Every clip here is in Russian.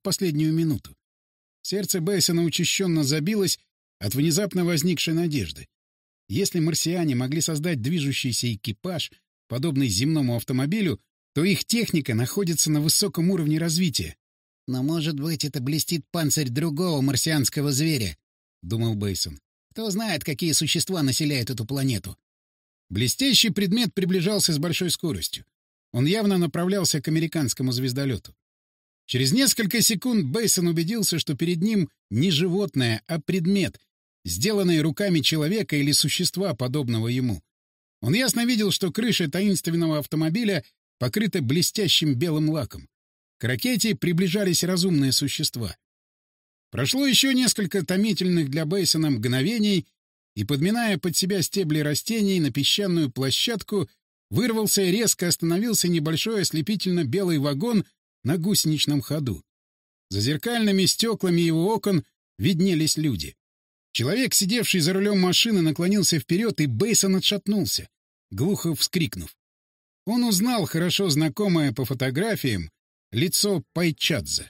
последнюю минуту. Сердце Бейсона учащенно забилось от внезапно возникшей надежды. Если марсиане могли создать движущийся экипаж, подобный земному автомобилю, то их техника находится на высоком уровне развития. «Но, может быть, это блестит панцирь другого марсианского зверя», — думал Бейсон. «Кто знает, какие существа населяют эту планету». Блестящий предмет приближался с большой скоростью. Он явно направлялся к американскому звездолету. Через несколько секунд Бейсон убедился, что перед ним не животное, а предмет, сделанный руками человека или существа, подобного ему. Он ясно видел, что крыша таинственного автомобиля покрыта блестящим белым лаком. К ракете приближались разумные существа. Прошло еще несколько томительных для Бейсона мгновений, и, подминая под себя стебли растений на песчаную площадку, вырвался и резко остановился небольшой ослепительно-белый вагон на гусеничном ходу. За зеркальными стеклами его окон виднелись люди. Человек, сидевший за рулем машины, наклонился вперед, и Бейсон отшатнулся, глухо вскрикнув. Он узнал хорошо знакомое по фотографиям лицо Пайчадзе.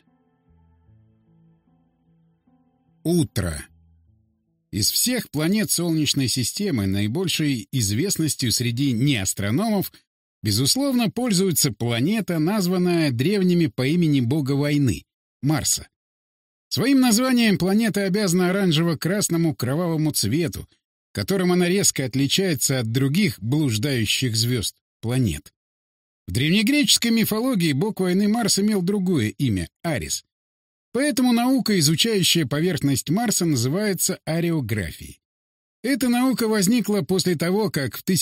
Утро. Из всех планет Солнечной системы наибольшей известностью среди неастрономов безусловно пользуется планета, названная древними по имени бога войны — Марса. Своим названием планета обязана оранжево-красному кровавому цвету, которым она резко отличается от других блуждающих звезд планет. В древнегреческой мифологии бог войны Марс имел другое имя — Арис. Поэтому наука, изучающая поверхность Марса, называется ареографией. Эта наука возникла после того, как в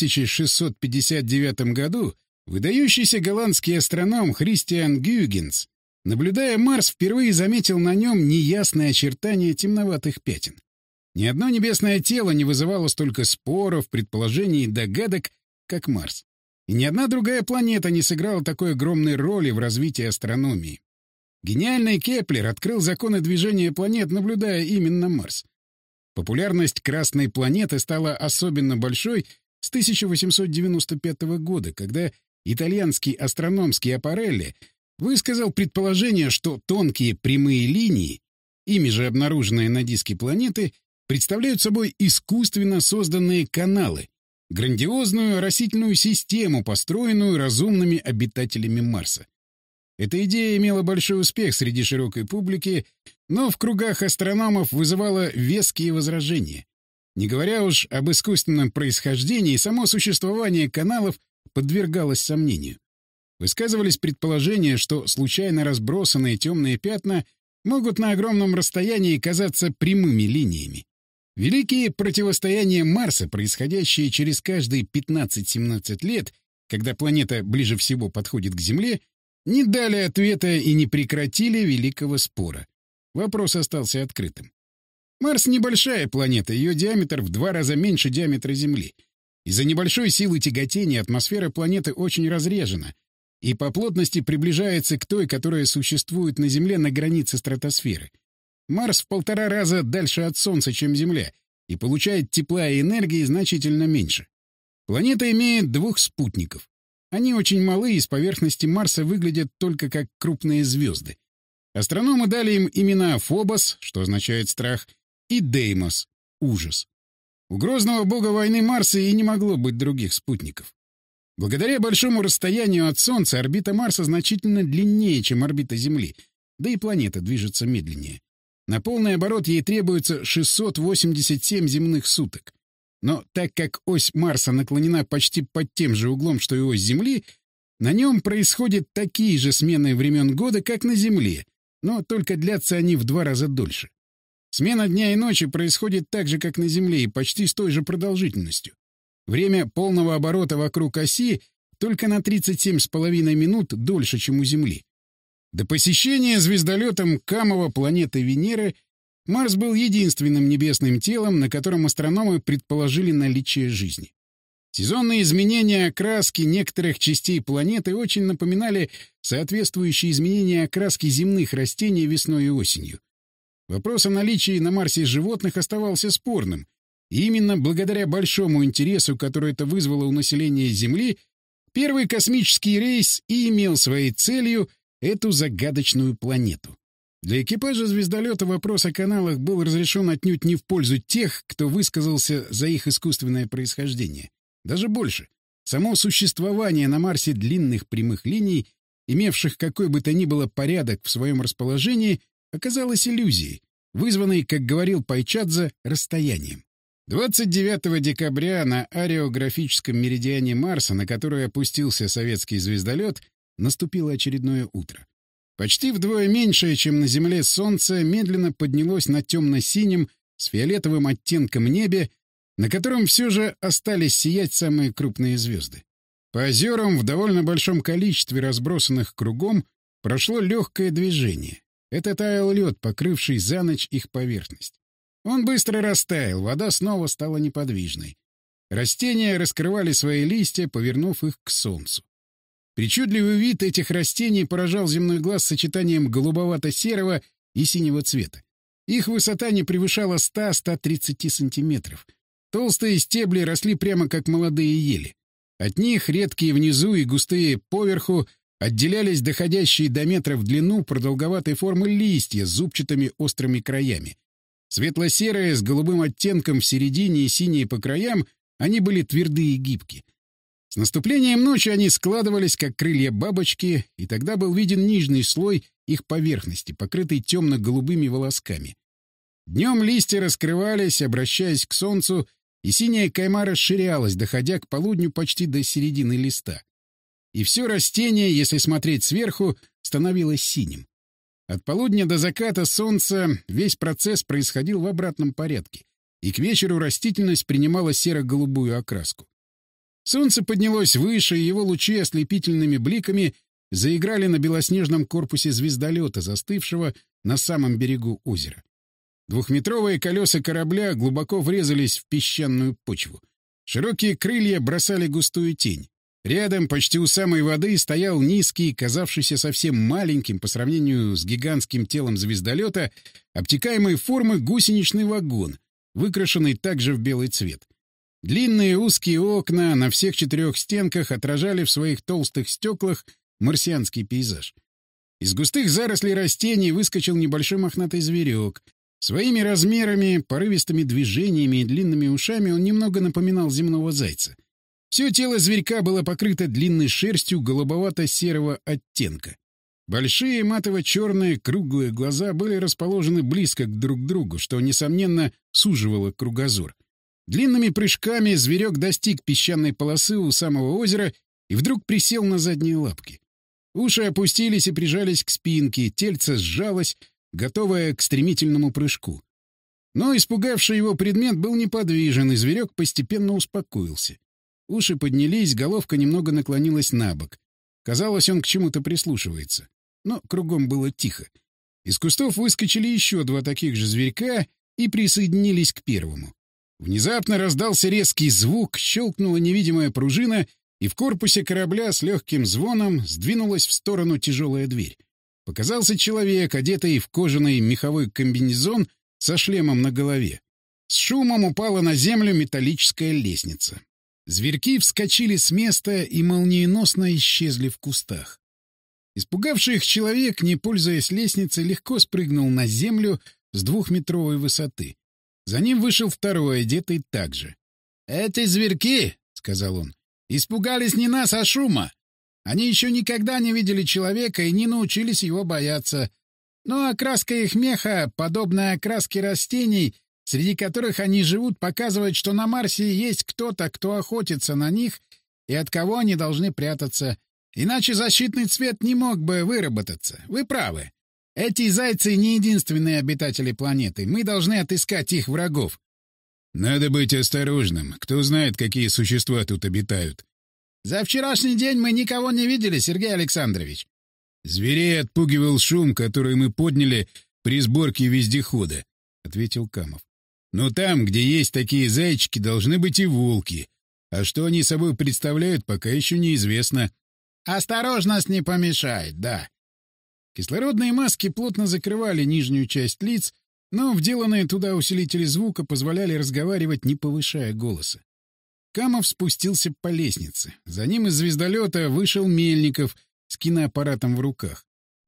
1659 году выдающийся голландский астроном Христиан Гюйгенс, наблюдая Марс, впервые заметил на нем неясные очертания темноватых пятен. Ни одно небесное тело не вызывало столько споров, предположений и догадок, как Марс. И ни одна другая планета не сыграла такой огромной роли в развитии астрономии. Гениальный Кеплер открыл законы движения планет, наблюдая именно Марс. Популярность Красной планеты стала особенно большой с 1895 года, когда итальянский астроном Скиапарелли высказал предположение, что тонкие прямые линии, ими же обнаруженные на диске планеты, представляют собой искусственно созданные каналы, грандиозную оросительную систему, построенную разумными обитателями Марса. Эта идея имела большой успех среди широкой публики, но в кругах астрономов вызывала веские возражения. Не говоря уж об искусственном происхождении, само существование каналов подвергалось сомнению. Высказывались предположения, что случайно разбросанные темные пятна могут на огромном расстоянии казаться прямыми линиями. Великие противостояния Марса, происходящие через каждые 15-17 лет, когда планета ближе всего подходит к Земле, не дали ответа и не прекратили великого спора. Вопрос остался открытым. Марс — небольшая планета, ее диаметр в 2 раза меньше диаметра Земли. Из-за небольшой силы тяготения атмосфера планеты очень разрежена и по плотности приближается к той, которая существует на Земле на границе стратосферы. Марс в 1,5 раза дальше от Солнца, чем Земля, и получает тепла и энергии значительно меньше. Планета имеет 2 спутников. Они очень малы и с поверхности Марса выглядят только как крупные звезды. Астрономы дали им имена Фобос, что означает страх, и Деймос — ужас. У грозного бога войны Марса и не могло быть других спутников. Благодаря большому расстоянию от Солнца орбита Марса значительно длиннее, чем орбита Земли, да и планета движется медленнее. На полный оборот ей требуется 687 земных суток. Но так как ось Марса наклонена почти под тем же углом, что и ось Земли, на нем происходят такие же смены времен года, как на Земле, но только длятся они в 2 раза дольше. Смена дня и ночи происходит так же, как на Земле, и почти с той же продолжительностью. Время полного оборота вокруг оси только на 37,5 минут дольше, чем у Земли. До посещения звездолетом Камова планеты Венеры Марс был единственным небесным телом, на котором астрономы предположили наличие жизни. Сезонные изменения окраски некоторых частей планеты очень напоминали соответствующие изменения окраски земных растений весной и осенью. Вопрос о наличии на Марсе животных оставался спорным, и именно благодаря большому интересу, который это вызвало у населения Земли, первый космический рейс и имел своей целью эту загадочную планету. Для экипажа звездолета вопрос о каналах был разрешен отнюдь не в пользу тех, кто высказался за их искусственное происхождение. Даже больше. Само существование на Марсе длинных прямых линий, имевших какой бы то ни было порядок в своем расположении, оказалось иллюзией, вызванной, как говорил Пайчадзе, расстоянием. 29 декабря на ареографическом меридиане Марса, на который опустился советский звездолет, наступило очередное утро. Почти вдвое меньшее, чем на Земле, Солнце медленно поднялось на темно-синем с фиолетовым оттенком небе, на котором все же остались сиять самые крупные звезды. По озерам в довольно большом количестве, разбросанных кругом, прошло легкое движение. Это таял лед, покрывший за ночь их поверхность. Он быстро растаял, вода снова стала неподвижной. Растения раскрывали свои листья, повернув их к солнцу. Причудливый вид этих растений поражал земной глаз сочетанием голубовато-серого и синего цвета. Их высота не превышала 100-130 сантиметров. Толстые стебли росли прямо как молодые ели. От них, редкие внизу и густые поверху, отделялись доходящие до метра в длину продолговатой формы листья с зубчатыми острыми краями. Светло-серые с голубым оттенком в середине и синие по краям, они были твердые и гибкие. С наступлением ночи они складывались, как крылья бабочки, и тогда был виден нижний слой их поверхности, покрытый темно-голубыми волосками. Днем листья раскрывались, обращаясь к солнцу, и синяя кайма расширялась, доходя к полудню почти до середины листа. И все растение, если смотреть сверху, становилось синим. От полудня до заката солнца весь процесс происходил в обратном порядке, и к вечеру растительность принимала серо-голубую окраску. Солнце поднялось выше, и его лучи ослепительными бликами заиграли на белоснежном корпусе звездолета, застывшего на самом берегу озера. Двухметровые колеса корабля глубоко врезались в песчаную почву. Широкие крылья бросали густую тень. Рядом, почти у самой воды, стоял низкий, казавшийся совсем маленьким по сравнению с гигантским телом звездолета, обтекаемой формы гусеничный вагон, выкрашенный также в белый цвет. Длинные узкие окна на всех 4 стенках отражали в своих толстых стеклах марсианский пейзаж. Из густых зарослей растений выскочил небольшой мохнатый зверек. Своими размерами, порывистыми движениями и длинными ушами он немного напоминал земного зайца. Все тело зверька было покрыто длинной шерстью голубовато-серого оттенка. Большие матово-черные круглые глаза были расположены близко друг к другу, что, несомненно, суживало кругозор. Длинными прыжками зверек достиг песчаной полосы у самого озера и вдруг присел на задние лапки. Уши опустились и прижались к спинке, тельце сжалось, готовое к стремительному прыжку. Но испугавший его предмет был неподвижен, и зверек постепенно успокоился. Уши поднялись, головка немного наклонилась на бок. Казалось, он к чему-то прислушивается. Но кругом было тихо. Из кустов выскочили еще 2 таких же зверька и присоединились к первому. Внезапно раздался резкий звук, щелкнула невидимая пружина, и в корпусе корабля с легким звоном сдвинулась в сторону тяжелая дверь. Показался человек, одетый в кожаный меховой комбинезон со шлемом на голове. С шумом упала на землю металлическая лестница. Зверьки вскочили с места и молниеносно исчезли в кустах. Испугавший их человек, не пользуясь лестницей, легко спрыгнул на землю с 2-метровой высоты. За ним вышел второй, одетый так же. «Эти зверьки, — сказал он, — испугались не нас, а шума. Они еще никогда не видели человека и не научились его бояться. Но окраска их меха, подобная окраске растений, среди которых они живут, показывает, что на Марсе есть кто-то, кто охотится на них и от кого они должны прятаться. Иначе защитный цвет не мог бы выработаться. Вы правы. Эти зайцы не единственные обитатели планеты. Мы должны отыскать их врагов». «Надо быть осторожным. Кто знает, какие существа тут обитают». «За вчерашний день мы никого не видели, Сергей Александрович». «Зверей отпугивал шум, который мы подняли при сборке вездехода», — ответил Камов. «Но там, где есть такие зайчики, должны быть и волки. А что они собой представляют, пока еще неизвестно». «Осторожность не помешает, да». Кислородные маски плотно закрывали нижнюю часть лиц, но вделанные туда усилители звука позволяли разговаривать, не повышая голоса. Камов спустился по лестнице. За ним из звездолета вышел Мельников с киноаппаратом в руках.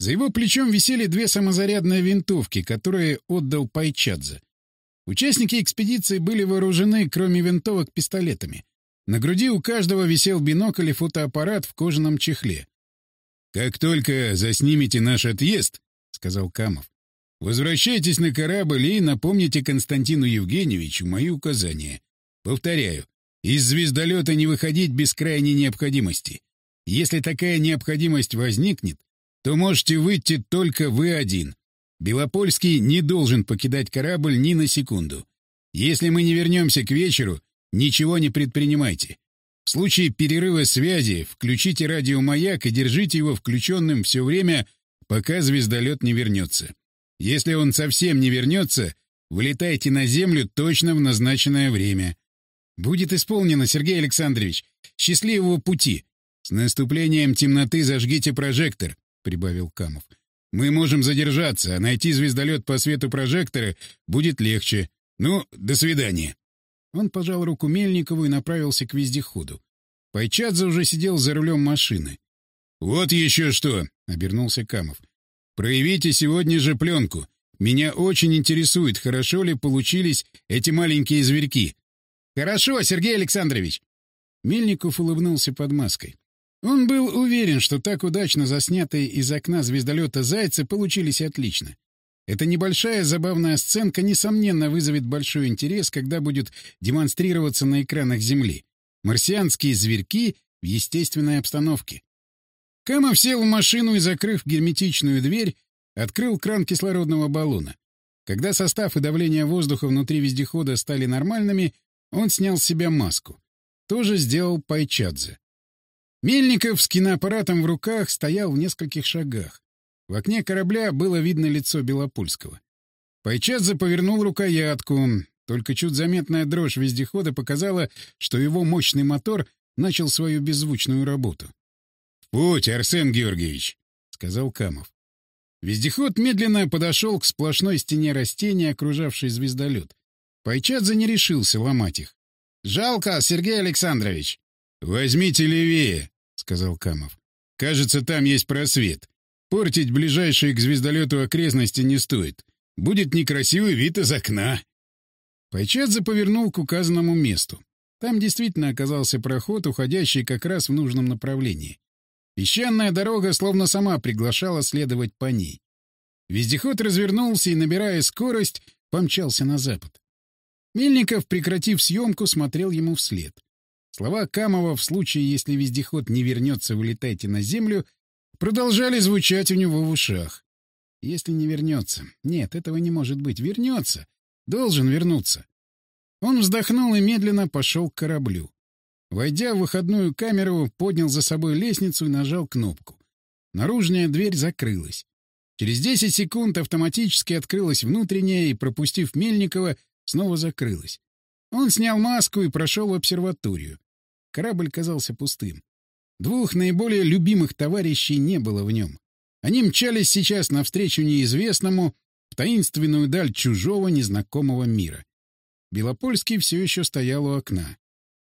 За его плечом висели 2 самозарядные винтовки, которые отдал Пайчадзе. Участники экспедиции были вооружены, кроме винтовок, пистолетами. На груди у каждого висел бинокль и фотоаппарат в кожаном чехле. «Как только заснимете наш отъезд, — сказал Камов, — возвращайтесь на корабль и напомните Константину Евгеньевичу мои указания. Повторяю, из звездолета не выходить без крайней необходимости. Если такая необходимость возникнет, то можете выйти только вы один. Белопольский не должен покидать корабль ни на секунду. Если мы не вернемся к вечеру, ничего не предпринимайте. В случае перерыва связи включите радиомаяк и держите его включенным все время, пока звездолет не вернется. Если он совсем не вернется, вылетайте на Землю точно в назначенное время. Будет исполнено, Сергей Александрович. Счастливого пути. С наступлением темноты зажгите прожектор, — прибавил Камов. Мы можем задержаться, а найти звездолет по свету прожектора будет легче. Ну, до свидания. Он пожал руку Мельникову и направился к вездеходу. Пайчадзе уже сидел за рулем машины. «Вот еще что!» — обернулся Камов. «Проявите сегодня же пленку. Меня очень интересует, хорошо ли получились эти маленькие зверьки». «Хорошо, Сергей Александрович!» Мельников улыбнулся под маской. Он был уверен, что так удачно заснятые из окна звездолета зайцы получились отлично. Эта небольшая забавная сценка, несомненно, вызовет большой интерес, когда будет демонстрироваться на экранах Земли. Марсианские зверьки в естественной обстановке. Камов сел в машину и, закрыв герметичную дверь, открыл кран кислородного баллона. Когда состав и давление воздуха внутри вездехода стали нормальными, он снял с себя маску. То же сделал Пайчадзе. Мельников с киноаппаратом в руках стоял в нескольких шагах. В окне корабля было видно лицо Белопольского. Пайчадзе повернул рукоятку. Только чуть заметная дрожь вездехода показала, что его мощный мотор начал свою беззвучную работу. — В путь, Арсен Георгиевич, — сказал Камов. Вездеход медленно подошел к сплошной стене растений, окружавшей звездолет. Пайчадзе не решился ломать их. — Жалко, Сергей Александрович. — Возьмите левее, — сказал Камов. — Кажется, там есть просвет. Портить ближайшие к звездолету окрестности не стоит. Будет некрасивый вид из окна. Пайчадзе повернул к указанному месту. Там действительно оказался проход, уходящий как раз в нужном направлении. Песчаная дорога словно сама приглашала следовать по ней. Вездеход развернулся и, набирая скорость, помчался на запад. Мельников, прекратив съемку, смотрел ему вслед. Слова Камова в случае, если вездеход не вернется, вылетайте на землю, продолжали звучать у него в ушах. Если не вернется. Нет, этого не может быть. Вернется. Должен вернуться. Он вздохнул и медленно пошел к кораблю. Войдя в выходную камеру, поднял за собой лестницу и нажал кнопку. Наружная дверь закрылась. Через 10 секунд автоматически открылась внутренняя и, пропустив Мельникова, снова закрылась. Он снял маску и прошел в обсерваторию. Корабль казался пустым. 2 наиболее любимых товарищей не было в нем. Они мчались сейчас навстречу неизвестному, в таинственную даль чужого незнакомого мира. Белопольский все еще стоял у окна.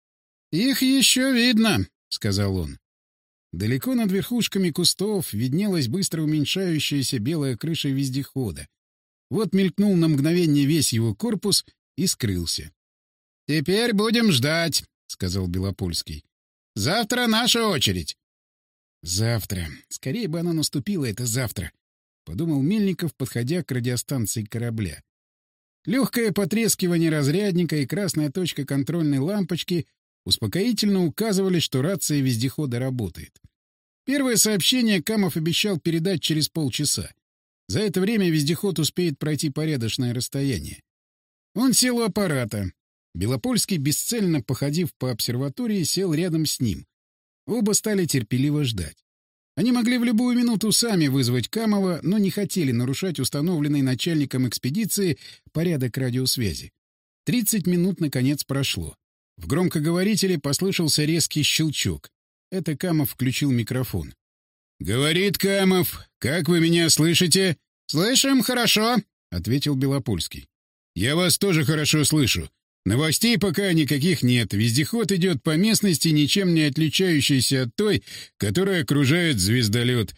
«Их еще видно», — сказал он. Далеко над верхушками кустов виднелась быстро уменьшающаяся белая крыша вездехода. Вот мелькнул на мгновение весь его корпус и скрылся. «Теперь будем ждать», — сказал Белопольский. «Завтра наша очередь». «Завтра. Скорее бы оно наступило, это завтра», — подумал Мельников, подходя к радиостанции корабля. Легкое потрескивание разрядника и красная точка контрольной лампочки успокоительно указывали, что рация вездехода работает. Первое сообщение Камов обещал передать через полчаса. За это время вездеход успеет пройти порядочное расстояние. Он сел у аппарата. Белопольский, бесцельно походив по обсерватории, сел рядом с ним. Оба стали терпеливо ждать. Они могли в любую минуту сами вызвать Камова, но не хотели нарушать установленный начальником экспедиции порядок радиосвязи. 30 минут, наконец, прошло. В громкоговорителе послышался резкий щелчок. Это Камов включил микрофон. «Говорит Камов. Как вы меня слышите?» «Слышим хорошо», — ответил Белопольский. «Я вас тоже хорошо слышу. Новостей пока никаких нет. Вездеход идет по местности, ничем не отличающейся от той, которая окружает звездолет.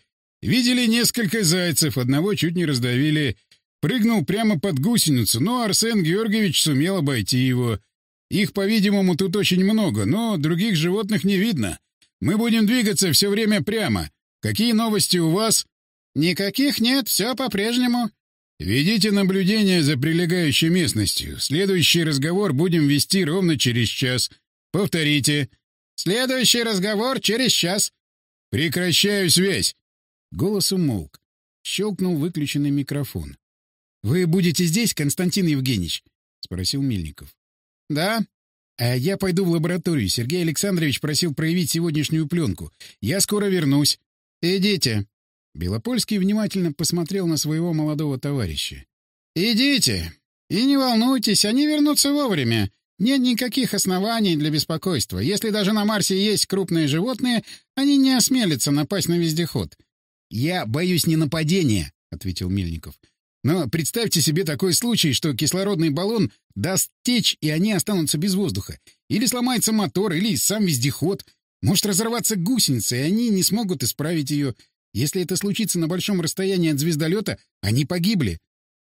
Видели несколько зайцев, одного чуть не раздавили. Прыгнул прямо под гусеницу, но Арсен Георгиевич сумел обойти его. Их, по-видимому, тут очень много, но других животных не видно. Мы будем двигаться все время прямо. Какие новости у вас? Никаких нет, все по-прежнему. Ведите наблюдение за прилегающей местностью. Следующий разговор будем вести ровно через час. Повторите. Следующий разговор через час. Прекращаю связь. Голос умолк. Щелкнул выключенный микрофон. «Вы будете здесь, Константин Евгеньевич?» — спросил Мельников. «Да. А я пойду в лабораторию. Сергей Александрович просил проявить сегодняшнюю пленку. Я скоро вернусь. Идите». Белопольский внимательно посмотрел на своего молодого товарища. «Идите. И не волнуйтесь, они вернутся вовремя. Нет никаких оснований для беспокойства. Если даже на Марсе есть крупные животные, они не осмелятся напасть на вездеход». «Я боюсь не нападения», — ответил Мельников. «Но представьте себе такой случай, что кислородный баллон даст течь, и они останутся без воздуха. Или сломается мотор, или сам вездеход. Может разорваться гусеница, и они не смогут исправить ее. Если это случится на большом расстоянии от звездолета, они погибли».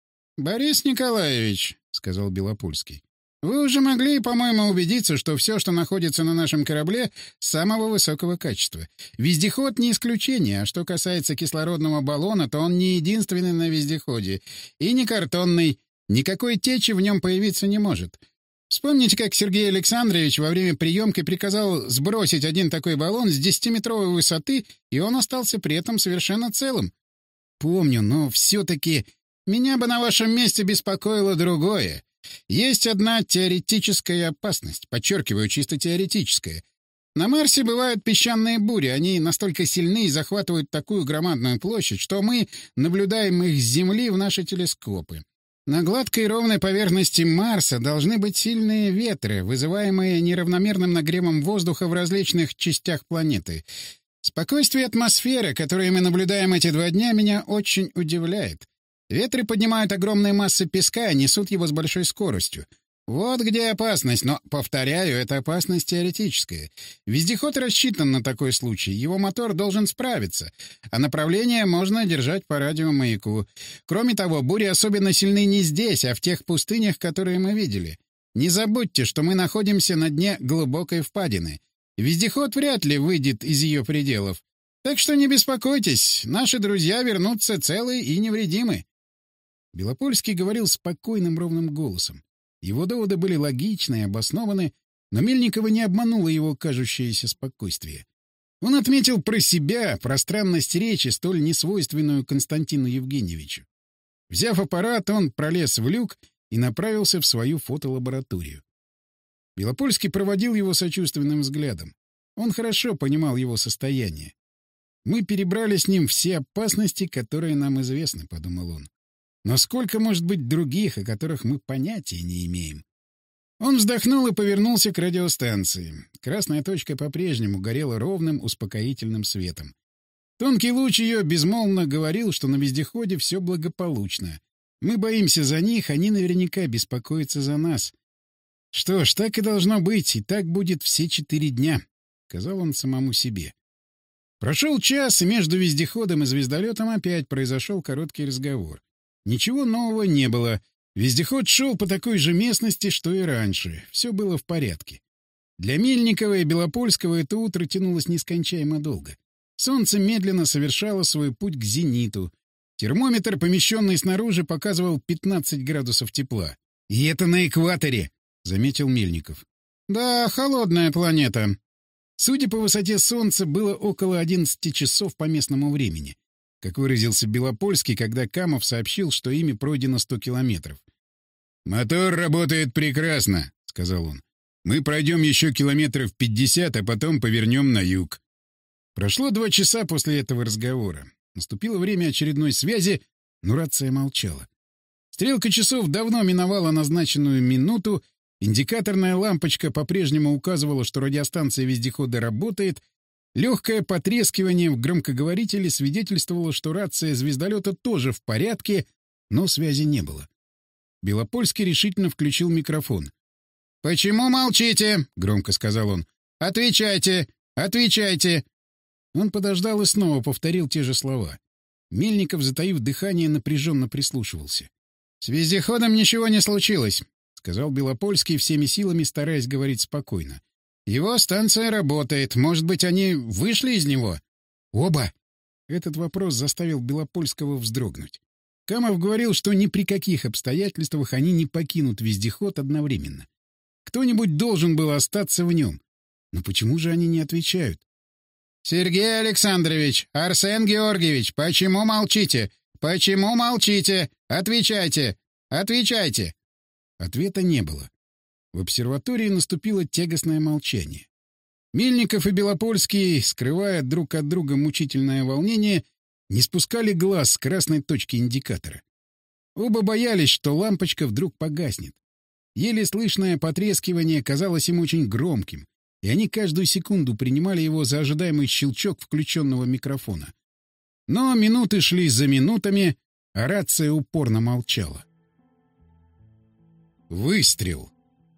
«Борис Николаевич», — сказал Белопольский, — «вы уже могли, по-моему, убедиться, что все, что находится на нашем корабле, самого высокого качества. Вездеход не исключение, а что касается кислородного баллона, то он не единственный на вездеходе. И не картонный. Никакой течи в нем появиться не может. Вспомните, как Сергей Александрович во время приемки приказал сбросить один такой баллон с 10-метровой высоты, и он остался при этом совершенно целым. Помню, но все-таки меня бы на вашем месте беспокоило другое. Есть одна теоретическая опасность, подчеркиваю, чисто теоретическая. На Марсе бывают песчаные бури, они настолько сильны и захватывают такую громадную площадь, что мы наблюдаем их с Земли в наши телескопы. На гладкой и ровной поверхности Марса должны быть сильные ветры, вызываемые неравномерным нагревом воздуха в различных частях планеты. Спокойствие атмосферы, которое мы наблюдаем эти 2 дня, меня очень удивляет. Ветры поднимают огромные массы песка и несут его с большой скоростью. Вот где опасность, но, повторяю, это опасность теоретическая. Вездеход рассчитан на такой случай, его мотор должен справиться, а направление можно держать по радиомаяку. Кроме того, бури особенно сильны не здесь, а в тех пустынях, которые мы видели. Не забудьте, что мы находимся на дне глубокой впадины. Вездеход вряд ли выйдет из ее пределов. Так что не беспокойтесь, наши друзья вернутся целы и невредимы. Белопольский говорил спокойным ровным голосом. Его доводы были логичны и обоснованы, но Мельникова не обмануло его кажущееся спокойствие. Он отметил про себя пространность речи, столь несвойственную Константину Евгеньевичу. Взяв аппарат, он пролез в люк и направился в свою фотолабораторию. Белопольский проводил его сочувственным взглядом. Он хорошо понимал его состояние. «Мы перебрали с ним все опасности, которые нам известны», — подумал он. «Но сколько может быть других, о которых мы понятия не имеем?» Он вздохнул и повернулся к радиостанции. Красная точка по-прежнему горела ровным, успокоительным светом. Тонкий луч ее безмолвно говорил, что на вездеходе все благополучно. Мы боимся за них, они наверняка беспокоятся за нас. «Что ж, так и должно быть, и так будет все 4 дня», — сказал он самому себе. Прошел час, и между вездеходом и звездолетом опять произошел короткий разговор. Ничего нового не было. Вездеход шел по такой же местности, что и раньше. Все было в порядке. Для Мельникова и Белопольского это утро тянулось нескончаемо долго. Солнце медленно совершало свой путь к зениту. Термометр, помещенный снаружи, показывал 15 градусов тепла. «И это на экваторе», — заметил Мельников. «Да, холодная планета». Судя по высоте солнца, было около 11 часов по местному времени. Как выразился Белопольский, когда Камов сообщил, что ими пройдено 100 километров. «Мотор работает прекрасно», — сказал он. «Мы пройдем еще километров 50, а потом повернем на юг». Прошло 2 часа после этого разговора. Наступило время очередной связи, но рация молчала. Стрелка часов давно миновала назначенную минуту, индикаторная лампочка по-прежнему указывала, что радиостанция вездехода работает. Легкое потрескивание в громкоговорителе свидетельствовало, что рация звездолета тоже в порядке, но связи не было. Белопольский решительно включил микрофон. «Почему молчите?» — громко сказал он. «Отвечайте! Отвечайте!» Он подождал и снова повторил те же слова. Мельников, затаив дыхание, напряженно прислушивался. — С вездеходом ничего не случилось, — сказал Белопольский, всеми силами стараясь говорить спокойно. — Его станция работает. Может быть, они вышли из него? — Оба! Этот вопрос заставил Белопольского вздрогнуть. Камов говорил, что ни при каких обстоятельствах они не покинут вездеход одновременно. Кто-нибудь должен был остаться в нем. Но почему же они не отвечают? — Сергей Александрович, Арсен Георгиевич, почему молчите? Почему молчите? Отвечайте! Отвечайте! Ответа не было. В обсерватории наступило тягостное молчание. Мельников и Белопольский, скрывая друг от друга мучительное волнение, не спускали глаз с красной точки индикатора. Оба боялись, что лампочка вдруг погаснет. Еле слышное потрескивание казалось им очень громким, и они каждую секунду принимали его за ожидаемый щелчок включенного микрофона. Но минуты шли за минутами, а рация упорно молчала. Выстрел.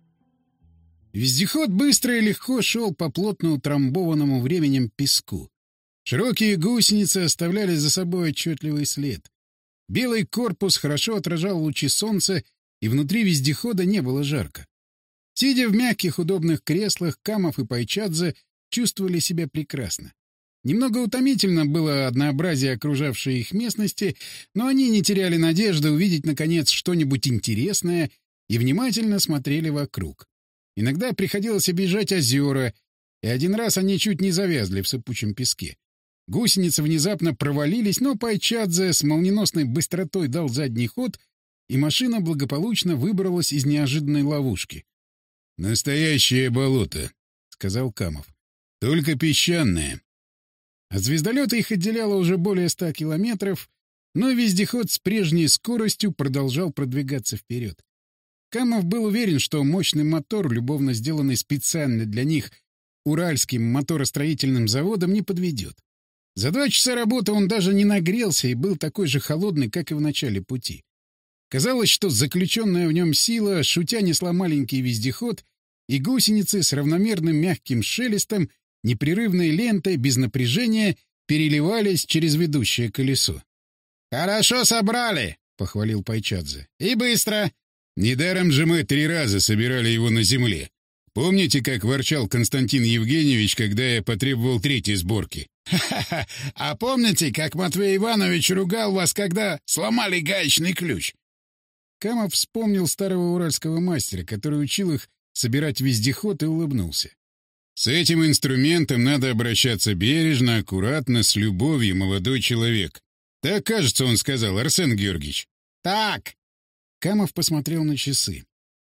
Вездеход быстро и легко шел по плотно утрамбованному временем песку. Широкие гусеницы оставляли за собой отчетливый след. Белый корпус хорошо отражал лучи солнца, и внутри вездехода не было жарко. Сидя в мягких удобных креслах, Камов и Пайчадзе чувствовали себя прекрасно. Немного утомительно было однообразие окружавшей их местности, но они не теряли надежды увидеть, наконец, что-нибудь интересное и внимательно смотрели вокруг. Иногда приходилось объезжать озера, и один раз они чуть не завязли в сыпучем песке. Гусеницы внезапно провалились, но Пайчадзе с молниеносной быстротой дал задний ход, и машина благополучно выбралась из неожиданной ловушки. «Настоящее болото», — сказал Камов. «Только песчаное». От звездолета их отделяло уже более 100 километров, но вездеход с прежней скоростью продолжал продвигаться вперед. Камов был уверен, что мощный мотор, любовно сделанный специально для них Уральским моторостроительным заводом, не подведет. За 2 часа работы он даже не нагрелся и был такой же холодный, как и в начале пути. Казалось, что заключенная в нем сила, шутя, несла маленький вездеход, и гусеницы с равномерным мягким шелестом, непрерывной лентой, без напряжения, переливались через ведущее колесо. «Хорошо собрали!» — похвалил Пайчадзе. «И быстро!» «Недаром же мы 3 раза собирали его на земле. Помните, как ворчал Константин Евгеньевич, когда я потребовал 3-й сборки?» «Ха-ха-ха! А помните, как Матвей Иванович ругал вас, когда сломали гаечный ключ?» Камов вспомнил старого уральского мастера, который учил их собирать вездеход, и улыбнулся. «С этим инструментом надо обращаться бережно, аккуратно, с любовью, молодой человек. Так, кажется, он сказал, Арсен Георгиевич». «Так!» Камов посмотрел на часы.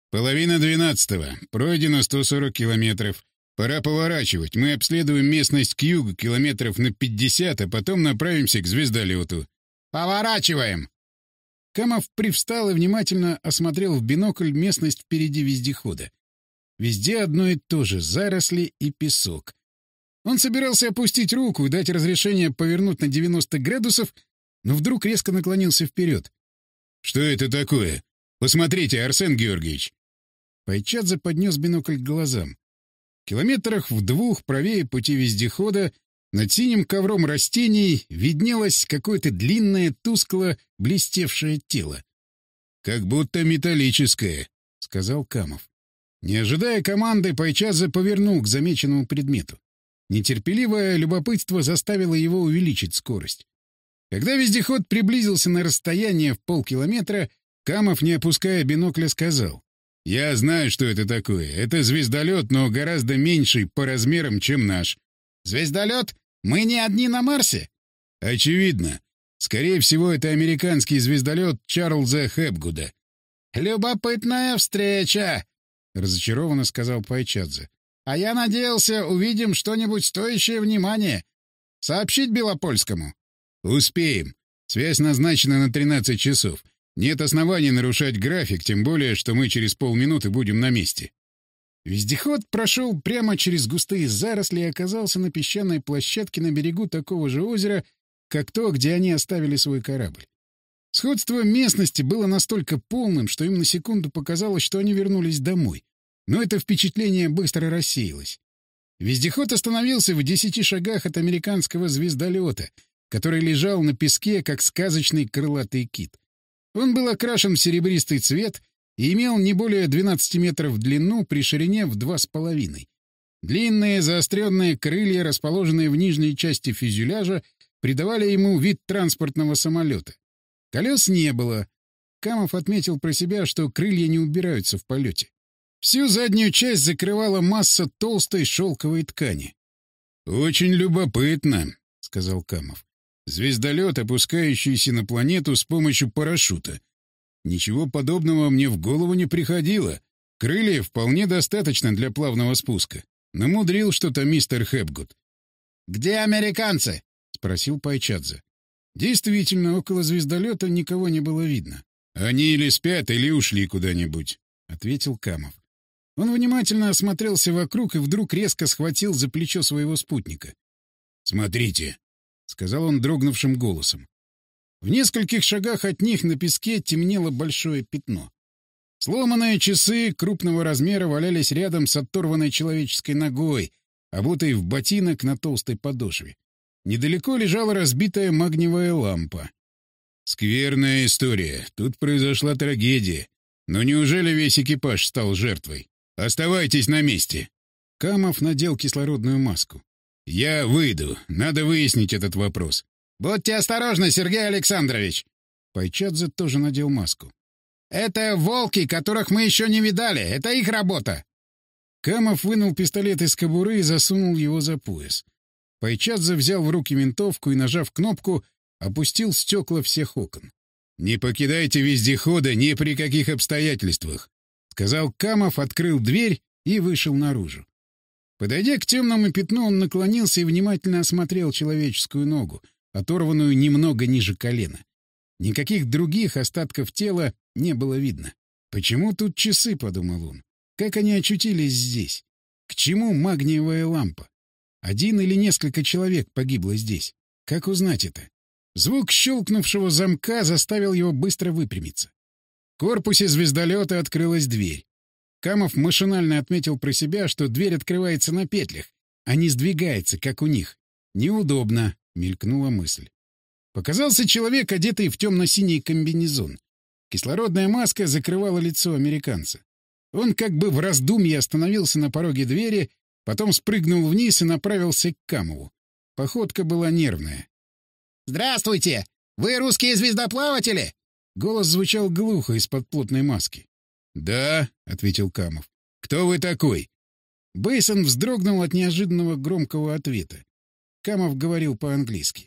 11:30. Пройдено 140 километров. Пора поворачивать. Мы обследуем местность к югу километров на 50, а потом направимся к звездолету. «Поворачиваем!» Камов привстал и внимательно осмотрел в бинокль местность впереди вездехода. Везде одно и то же — заросли и песок. Он собирался опустить руку и дать разрешение повернуть на 90 градусов, но вдруг резко наклонился вперед. «Что это такое? Посмотрите, Арсен Георгиевич!» Пайчадзе поднес бинокль к глазам. В километрах в 2 правее пути вездехода над синим ковром растений виднелось какое-то длинное, тускло блестевшее тело. «Как будто металлическое», — сказал Камов. Не ожидая команды, Пайчадзе повернул к замеченному предмету. Нетерпеливое любопытство заставило его увеличить скорость. Когда вездеход приблизился на расстояние в полкилометра, Камов, не опуская бинокля, сказал: «Я знаю, что это такое. Это звездолет, но гораздо меньший по размерам, чем наш». «Звездолет? Мы не одни на Марсе?» «Очевидно. Скорее всего, это американский звездолет Чарльза Хэпгуда». «Любопытная встреча», — разочарованно сказал Пайчадзе. «А я надеялся, увидим что-нибудь стоящее внимания. Сообщить Белопольскому?» «Успеем. Связь назначена на 13 часов. Нет оснований нарушать график, тем более, что мы через полминуты будем на месте». Вездеход прошел прямо через густые заросли и оказался на песчаной площадке на берегу такого же озера, как то, где они оставили свой корабль. Сходство местности было настолько полным, что им на секунду показалось, что они вернулись домой. Но это впечатление быстро рассеялось. Вездеход остановился в 10 шагах от американского звездолета, который лежал на песке, как сказочный крылатый кит. Он был окрашен в серебристый цвет и имел не более 12 метров в длину при ширине в 2,5. Длинные заостренные крылья, расположенные в нижней части фюзеляжа, придавали ему вид транспортного самолета. Колес не было. Камов отметил про себя, что крылья не убираются в полете. Всю заднюю часть закрывала масса толстой шелковой ткани. «Очень любопытно», — сказал Камов. «Звездолет, опускающийся на планету с помощью парашюта. Ничего подобного мне в голову не приходило. Крыльев вполне достаточно для плавного спуска. Намудрил что-то мистер Хэпгуд». «Где американцы?» — спросил Пайчадзе. Действительно, около звездолета никого не было видно. «Они или спят, или ушли куда-нибудь», — ответил Камов. Он внимательно осмотрелся вокруг и вдруг резко схватил за плечо своего спутника. «Смотрите», — сказал он дрогнувшим голосом. В нескольких шагах от них на песке темнело большое пятно. Сломанные часы крупного размера валялись рядом с оторванной человеческой ногой, обутой в ботинок на толстой подошве. Недалеко лежала разбитая магниевая лампа. «Скверная история. Тут произошла трагедия. Но неужели весь экипаж стал жертвой? Оставайтесь на месте». Камов надел кислородную маску. «Я выйду. Надо выяснить этот вопрос». «Будьте осторожны, Сергей Александрович!» Пайчадзе тоже надел маску. «Это волки, которых мы еще не видали. Это их работа!» Камов вынул пистолет из кобуры и засунул его за пояс. Пайчадзе взял в руки винтовку и, нажав кнопку, опустил стекла всех окон. «Не покидайте вездехода ни при каких обстоятельствах», — сказал Камов, открыл дверь и вышел наружу. Подойдя к темному пятну, он наклонился и внимательно осмотрел человеческую ногу, оторванную немного ниже колена. Никаких других остатков тела не было видно. «Почему тут часы?» — подумал он. «Как они очутились здесь? К чему магниевая лампа? Один или несколько человек погибло здесь? Как узнать это?» Звук щелкнувшего замка заставил его быстро выпрямиться. В корпусе звездолета открылась дверь. Камов машинально отметил про себя, что дверь открывается на петлях, а не сдвигается, как у них. «Неудобно», — мелькнула мысль. Показался человек, одетый в темно-синий комбинезон. Кислородная маска закрывала лицо американца. Он как бы в раздумье остановился на пороге двери, потом спрыгнул вниз и направился к Камову. Походка была нервная. «Здравствуйте! Вы русские звездоплаватели?» Голос звучал глухо из-под плотной маски. «Да», — ответил Камов. «Кто вы такой?» Бейсон вздрогнул от неожиданного громкого ответа. Камов говорил по-английски.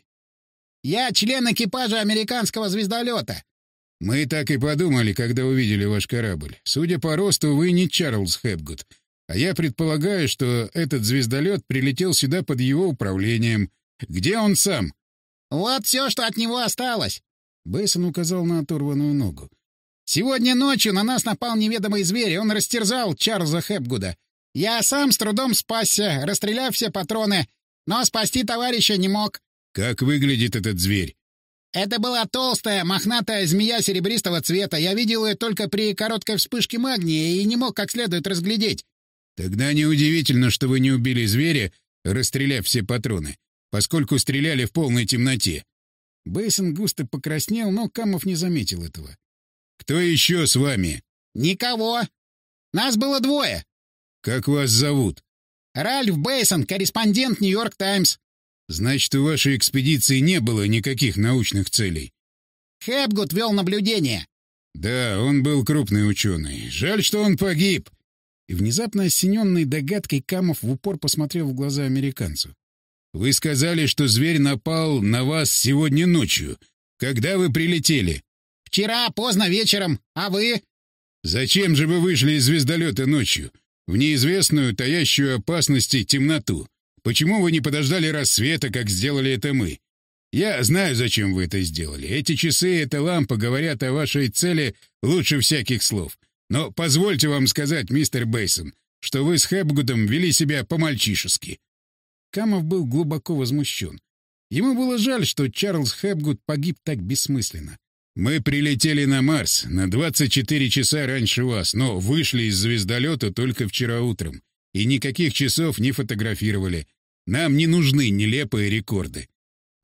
«Я член экипажа американского звездолета». «Мы так и подумали, когда увидели ваш корабль. Судя по росту, вы не Чарльз Хэпгуд. А я предполагаю, что этот звездолет прилетел сюда под его управлением. Где он сам?» «Вот все, что от него осталось». Бейсон указал на оторванную ногу. «Сегодня ночью на нас напал неведомый зверь, он растерзал Чарльза Хэпгуда. Я сам с трудом спасся, расстреляв все патроны, но спасти товарища не мог». «Как выглядит этот зверь?» «Это была толстая, мохнатая змея серебристого цвета. Я видел ее только при короткой вспышке магния и не мог как следует разглядеть». «Тогда неудивительно, что вы не убили зверя, расстреляв все патроны, поскольку стреляли в полной темноте». Бейсон густо покраснел, но Камов не заметил этого. «Кто еще с вами?» «Никого. Нас было двое». «Как вас зовут?» «Ральф Бейсон, корреспондент «Нью-Йорк Таймс». «Значит, у вашей экспедиции не было никаких научных целей?» «Хэпгуд вел наблюдение». «Да, он был крупный ученый. Жаль, что он погиб». И внезапно осененный догадкой Камов в упор посмотрел в глаза американцу. «Вы сказали, что зверь напал на вас сегодня ночью. Когда вы прилетели?» «Вчера, поздно вечером. А вы?» «Зачем же вы вышли из звездолета ночью? В неизвестную, таящую опасности темноту? Почему вы не подождали рассвета, как сделали это мы? Я знаю, зачем вы это сделали. Эти часы и эта лампа говорят о вашей цели лучше всяких слов. Но позвольте вам сказать, мистер Бейсон, что вы с Хэпгудом вели себя по-мальчишески». Камов был глубоко возмущен. Ему было жаль, что Чарльз Хэпгуд погиб так бессмысленно. «Мы прилетели на Марс на 24 часа раньше вас, но вышли из звездолета только вчера утром. И никаких часов не фотографировали. Нам не нужны нелепые рекорды».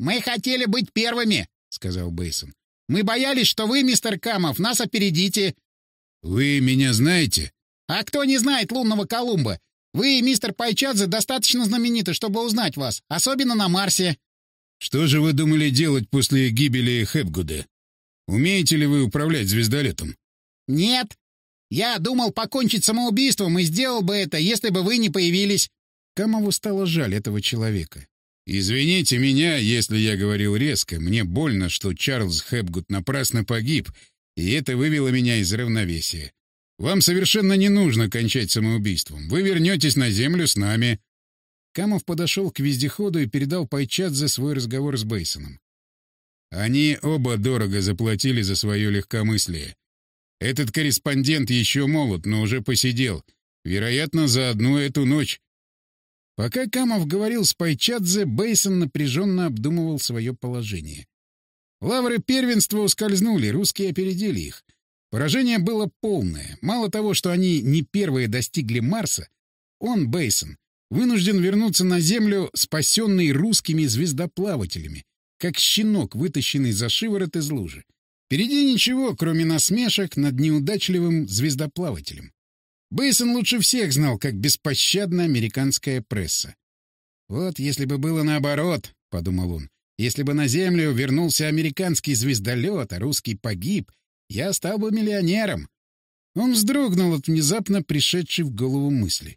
«Мы хотели быть первыми», — сказал Бейсон. «Мы боялись, что вы, мистер Камов, нас опередите». «Вы меня знаете?» «А кто не знает лунного Колумба? Вы, мистер Пайчадзе, достаточно знамениты, чтобы узнать вас, особенно на Марсе». «Что же вы думали делать после гибели Хепгуда? Умеете ли вы управлять звездолетом?» «Нет. Я думал покончить самоубийством и сделал бы это, если бы вы не появились». Камову стало жаль этого человека. «Извините меня, если я говорил резко. Мне больно, что Чарльз Хепгуд напрасно погиб, и это вывело меня из равновесия. Вам совершенно не нужно кончать самоубийством. Вы вернетесь на Землю с нами». Камов подошел к вездеходу и передал Пайчадзе свой разговор с Бейсоном. Они оба дорого заплатили за свое легкомыслие. Этот корреспондент еще молод, но уже посидел. Вероятно, за одну эту ночь. Пока Камов говорил с Пайчадзе, Бейсон напряженно обдумывал свое положение. Лавры первенства ускользнули, русские опередили их. Поражение было полное. Мало того, что они не первые достигли Марса, он, Бейсон, вынужден вернуться на Землю, спасенный русскими звездоплавателями, как щенок, вытащенный за шиворот из лужи. Впереди ничего, кроме насмешек над неудачливым звездоплавателем. Бейсон лучше всех знал, как беспощадна американская пресса. «Вот если бы было наоборот», — подумал он, — «если бы на Землю вернулся американский звездолет, а русский погиб, я стал бы миллионером». Он вздрогнул от внезапно пришедшей в голову мысли.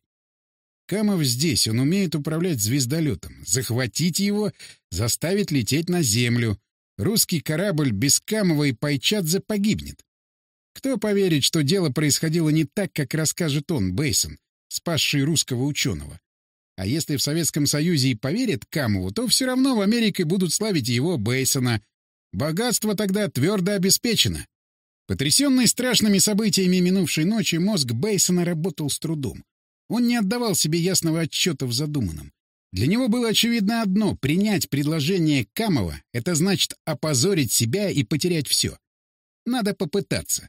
Камов здесь, он умеет управлять звездолетом, захватить его, заставить лететь на Землю. Русский корабль без Камова и Пайчадзе погибнет. Кто поверит, что дело происходило не так, как расскажет он, Бейсон, спасший русского ученого? А если в Советском Союзе и поверят Камову, то все равно в Америке будут славить его, Бейсона. Богатство тогда твердо обеспечено. Потрясенный страшными событиями минувшей ночи, мозг Бейсона работал с трудом. Он не отдавал себе ясного отчета в задуманном. Для него было очевидно одно — принять предложение Камова — это значит опозорить себя и потерять все. Надо попытаться.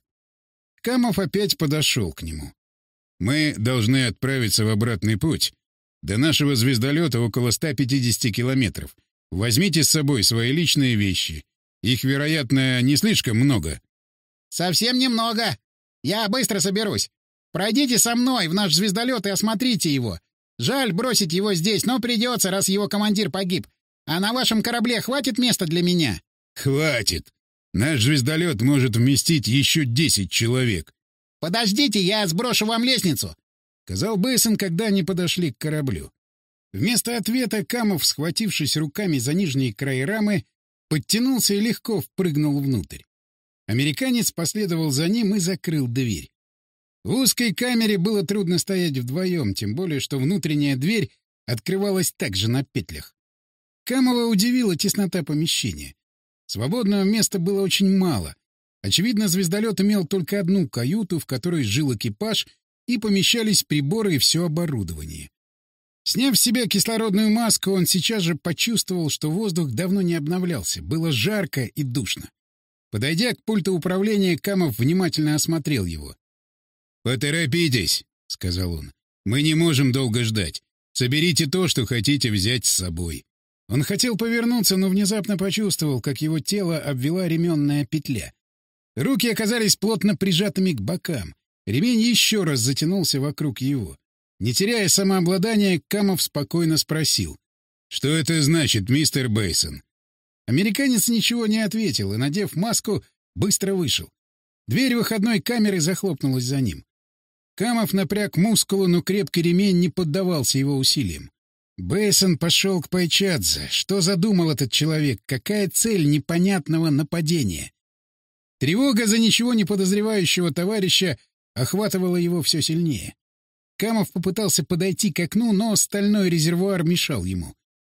Камов опять подошел к нему. «Мы должны отправиться в обратный путь. До нашего звездолета около 150 километров. Возьмите с собой свои личные вещи. Их, вероятно, не слишком много». «Совсем немного. Я быстро соберусь. Пройдите со мной в наш звездолет и осмотрите его. Жаль бросить его здесь, но придется, раз его командир погиб. А на вашем корабле хватит места для меня?» «Хватит. Наш звездолет может вместить еще 10 человек». «Подождите, я сброшу вам лестницу», — сказал Бейсон, когда они подошли к кораблю. Вместо ответа Камов, схватившись руками за нижние края рамы, подтянулся и легко впрыгнул внутрь. Американец последовал за ним и закрыл дверь. В узкой камере было трудно стоять вдвоем, тем более, что внутренняя дверь открывалась также на петлях. Камова удивила теснота помещения. Свободного места было очень мало. Очевидно, звездолет имел только одну каюту, в которой жил экипаж, и помещались приборы и все оборудование. Сняв с себя кислородную маску, он сейчас же почувствовал, что воздух давно не обновлялся, было жарко и душно. Подойдя к пульту управления, Камов внимательно осмотрел его. «Поторопитесь», — сказал он. «Мы не можем долго ждать. Соберите то, что хотите взять с собой». Он хотел повернуться, но внезапно почувствовал, как его тело обвела ременная петля. Руки оказались плотно прижатыми к бокам. Ремень еще раз затянулся вокруг его. Не теряя самообладания, Камов спокойно спросил. «Что это значит, мистер Бейсон?» Американец ничего не ответил и, надев маску, быстро вышел. Дверь выходной камеры захлопнулась за ним. Камов напряг мускулы, но крепкий ремень не поддавался его усилиям. Бейсон пошел к Пайчадзе. Что задумал этот человек? Какая цель непонятного нападения? Тревога за ничего не подозревающего товарища охватывала его все сильнее. Камов попытался подойти к окну, но стальной резервуар мешал ему.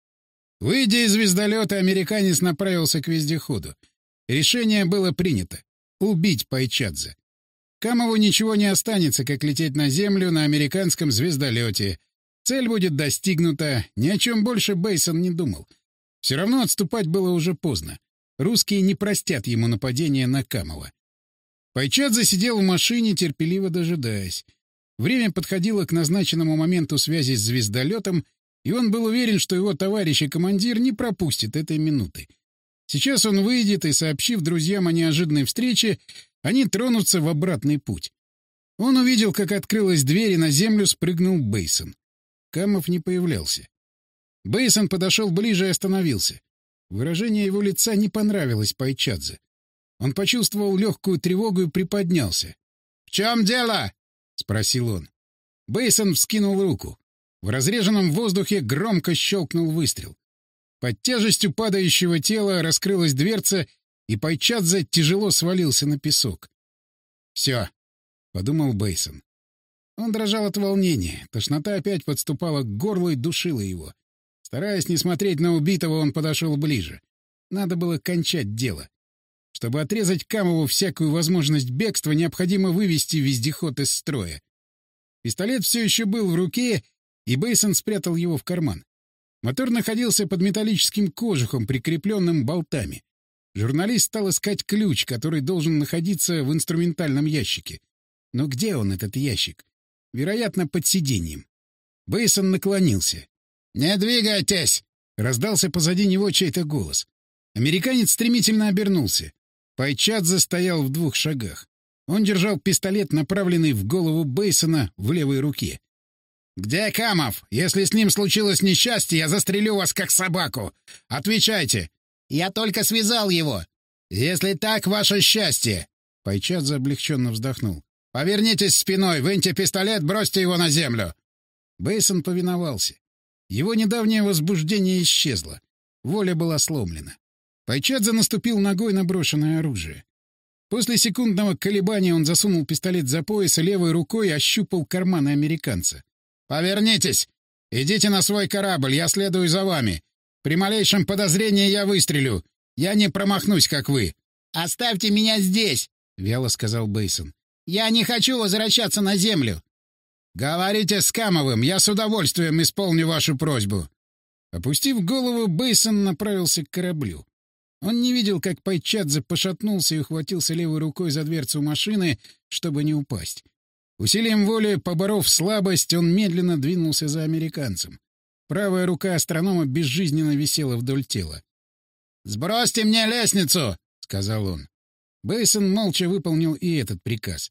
Выйдя из звездолета, американец направился к вездеходу. Решение было принято — убить Пайчадзе. Камову ничего не останется, как лететь на Землю на американском звездолете. Цель будет достигнута, ни о чем больше Бейсон не думал. Все равно отступать было уже поздно. Русские не простят ему нападения на Камова. Пайчадзе сидел в машине, терпеливо дожидаясь. Время подходило к назначенному моменту связи с звездолетом, И он был уверен, что его товарищ и командир не пропустят этой минуты. Сейчас он выйдет и, сообщив друзьям о неожиданной встрече, они тронутся в обратный путь. Он увидел, как открылась дверь, и на землю спрыгнул Бейсон. Камов не появлялся. Бейсон подошел ближе и остановился. Выражение его лица не понравилось Пайчадзе. Он почувствовал легкую тревогу и приподнялся. — В чем дело? — спросил он. Бейсон вскинул руку. В разреженном воздухе громко щелкнул выстрел. Под тяжестью падающего тела раскрылась дверца, и Пайчадзе тяжело свалился на песок. «Все», — подумал Бейсон. Он дрожал от волнения. Тошнота опять подступала к горлу и душила его. Стараясь не смотреть на убитого, он подошел ближе. Надо было кончать дело. Чтобы отрезать Камову всякую возможность бегства, необходимо вывести вездеход из строя. Пистолет все еще был в руке, и Бейсон спрятал его в карман. Мотор находился под металлическим кожухом, прикрепленным болтами. Журналист стал искать ключ, который должен находиться в инструментальном ящике. Но где он, этот ящик? Вероятно, под сиденьем. Бейсон наклонился. «Не двигайтесь!» — раздался позади него чей-то голос. Американец стремительно обернулся. Пайчадзе стоял в 2 шагах. Он держал пистолет, направленный в голову Бейсона, в левой руке. «Где Камов? Если с ним случилось несчастье, я застрелю вас как собаку. Отвечайте!» «Я только связал его!» «Если так, ваше счастье!» Пайчадзе облегченно вздохнул. «Повернитесь спиной, выньте пистолет, бросьте его на землю!» Бейсон повиновался. Его недавнее возбуждение исчезло. Воля была сломлена. Пайчадзе наступил ногой на брошенное оружие. После секундного колебания он засунул пистолет за пояс и левой рукой ощупал карманы американца. «Повернитесь! Идите на свой корабль, я следую за вами. При малейшем подозрении я выстрелю. Я не промахнусь, как вы». «Оставьте меня здесь!» — вяло сказал Бейсон. «Я не хочу возвращаться на землю!» «Говорите с Камовым, я с удовольствием исполню вашу просьбу». Опустив голову, Бейсон направился к кораблю. Он не видел, как Пайчадзе пошатнулся и ухватился левой рукой за дверцу машины, чтобы не упасть. Усилием воли, поборов слабость, он медленно двинулся за американцем. Правая рука астронома безжизненно висела вдоль тела. «Сбросьте мне лестницу!» — сказал он. Бейсон молча выполнил и этот приказ.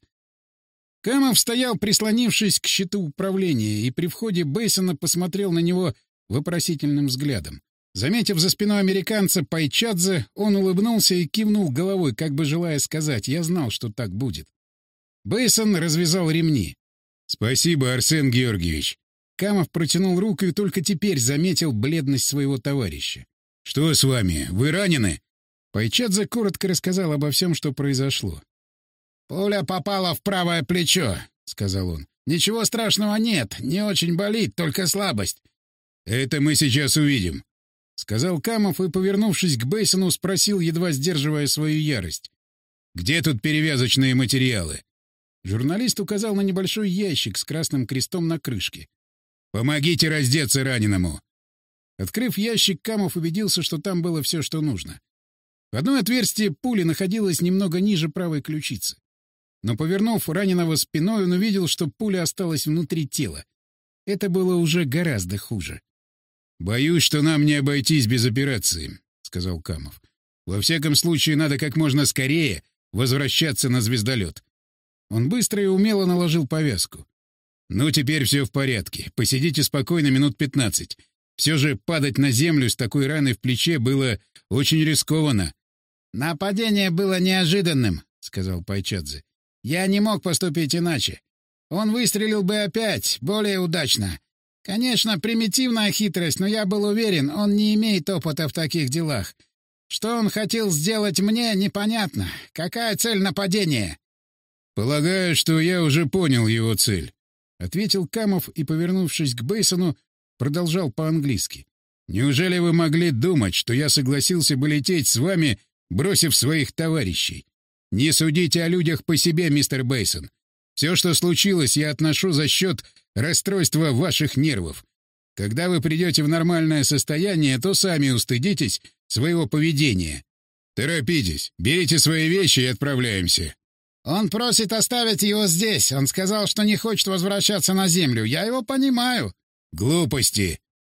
Камов стоял, прислонившись к щиту управления, и при входе Бейсона посмотрел на него вопросительным взглядом. Заметив за спиной американца Пайчадзе, он улыбнулся и кивнул головой, как бы желая сказать: «Я знал, что так будет». Бейсон развязал ремни. «Спасибо, Арсен Георгиевич». Камов протянул руку и только теперь заметил бледность своего товарища. «Что с вами? Вы ранены?» Пайчадзе коротко рассказал обо всем, что произошло. «Пуля попала в правое плечо», — сказал он. «Ничего страшного нет, не очень болит, только слабость». «Это мы сейчас увидим», — сказал Камов и, повернувшись к Бейсону, спросил, едва сдерживая свою ярость. «Где тут перевязочные материалы?» Журналист указал на небольшой ящик с красным крестом на крышке. «Помогите раздеться раненому!» Открыв ящик, Камов убедился, что там было все, что нужно. В одно отверстие пули находилось немного ниже правой ключицы. Но, повернув раненого спиной, он увидел, что пуля осталась внутри тела. Это было уже гораздо хуже. «Боюсь, что нам не обойтись без операции», — сказал Камов. «Во всяком случае, надо как можно скорее возвращаться на звездолет». Он быстро и умело наложил повязку. «Ну, теперь все в порядке. Посидите спокойно минут 15. Все же падать на землю с такой раной в плече было очень рискованно». «Нападение было неожиданным», — сказал Пайчадзе. «Я не мог поступить иначе. Он выстрелил бы опять, более удачно. Конечно, примитивная хитрость, но я был уверен, он не имеет опыта в таких делах. Что он хотел сделать мне, непонятно. Какая цель нападения?» «Полагаю, что я уже понял его цель», — ответил Камов и, повернувшись к Бейсону, продолжал по-английски. «Неужели вы могли думать, что я согласился бы лететь с вами, бросив своих товарищей? Не судите о людях по себе, мистер Бейсон. Все, что случилось, я отношу за счет расстройства ваших нервов. Когда вы придете в нормальное состояние, то сами устыдитесь своего поведения. Торопитесь, берите свои вещи и отправляемся». «Он просит оставить его здесь. Он сказал, что не хочет возвращаться на землю. Я его понимаю». «Глупости».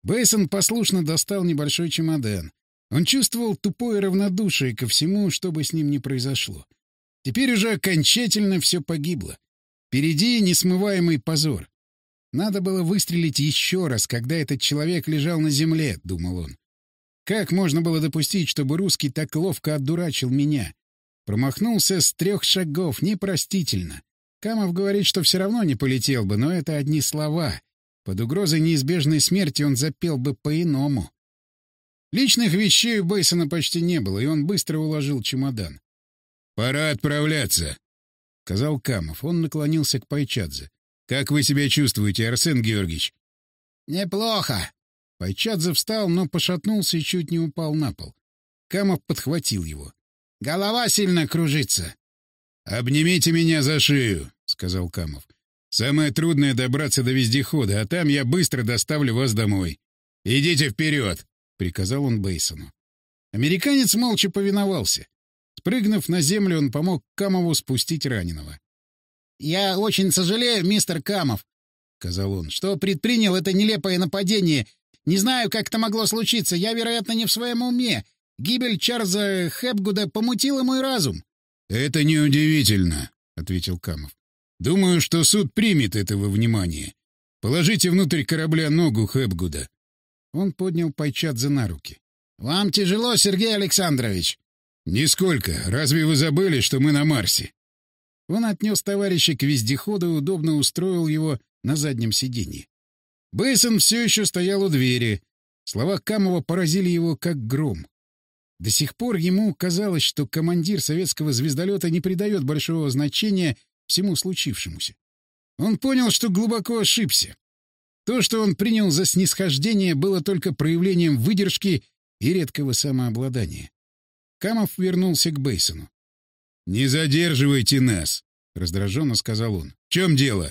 Бейсон послушно достал небольшой чемодан. Он чувствовал тупое равнодушие ко всему, что бы с ним ни произошло. Теперь уже окончательно все погибло. Впереди несмываемый позор. Надо было выстрелить еще раз, когда этот человек лежал на земле, — думал он. Как можно было допустить, чтобы русский так ловко отдурачил меня? Промахнулся с 3 шагов, непростительно. Камов говорит, что все равно не полетел бы, но это одни слова. Под угрозой неизбежной смерти он запел бы по-иному. Личных вещей у Бейсона почти не было, и он быстро уложил чемодан. «Пора отправляться», — сказал Камов. Он наклонился к Пайчадзе. «Как вы себя чувствуете, Арсен Георгиевич?» «Неплохо». Пайчадзе встал, но пошатнулся и чуть не упал на пол. Камов подхватил его. «Голова сильно кружится». «Обнимите меня за шею», — сказал Камов. «Самое трудное — добраться до вездехода, а там я быстро доставлю вас домой. Идите вперед», — приказал он Бейсону. Американец молча повиновался. Спрыгнув на землю, он помог Камову спустить раненого. «Я очень сожалею, мистер Камов», — сказал он, — «что предпринял это нелепое нападение. Не знаю, как это могло случиться. Я, вероятно, не в своем уме. Гибель Чарльза Хепгуда помутила мой разум». «Это неудивительно», — ответил Камов. «Думаю, что суд примет этого внимания. Положите внутрь корабля ногу Хепгуда». Он поднял Пайчадзе на руки. «Вам тяжело, Сергей Александрович?» «Нисколько. Разве вы забыли, что мы на Марсе?» Он отнес товарища к вездеходу и удобно устроил его на заднем сиденье. Бейсон все еще стоял у двери. Слова Камова поразили его как гром. До сих пор ему казалось, что командир советского звездолета не придает большого значения всему случившемуся. Он понял, что глубоко ошибся. То, что он принял за снисхождение, было только проявлением выдержки и редкого самообладания. Камов вернулся к Бейсону. «Не задерживайте нас», — раздраженно сказал он. «В чем дело?»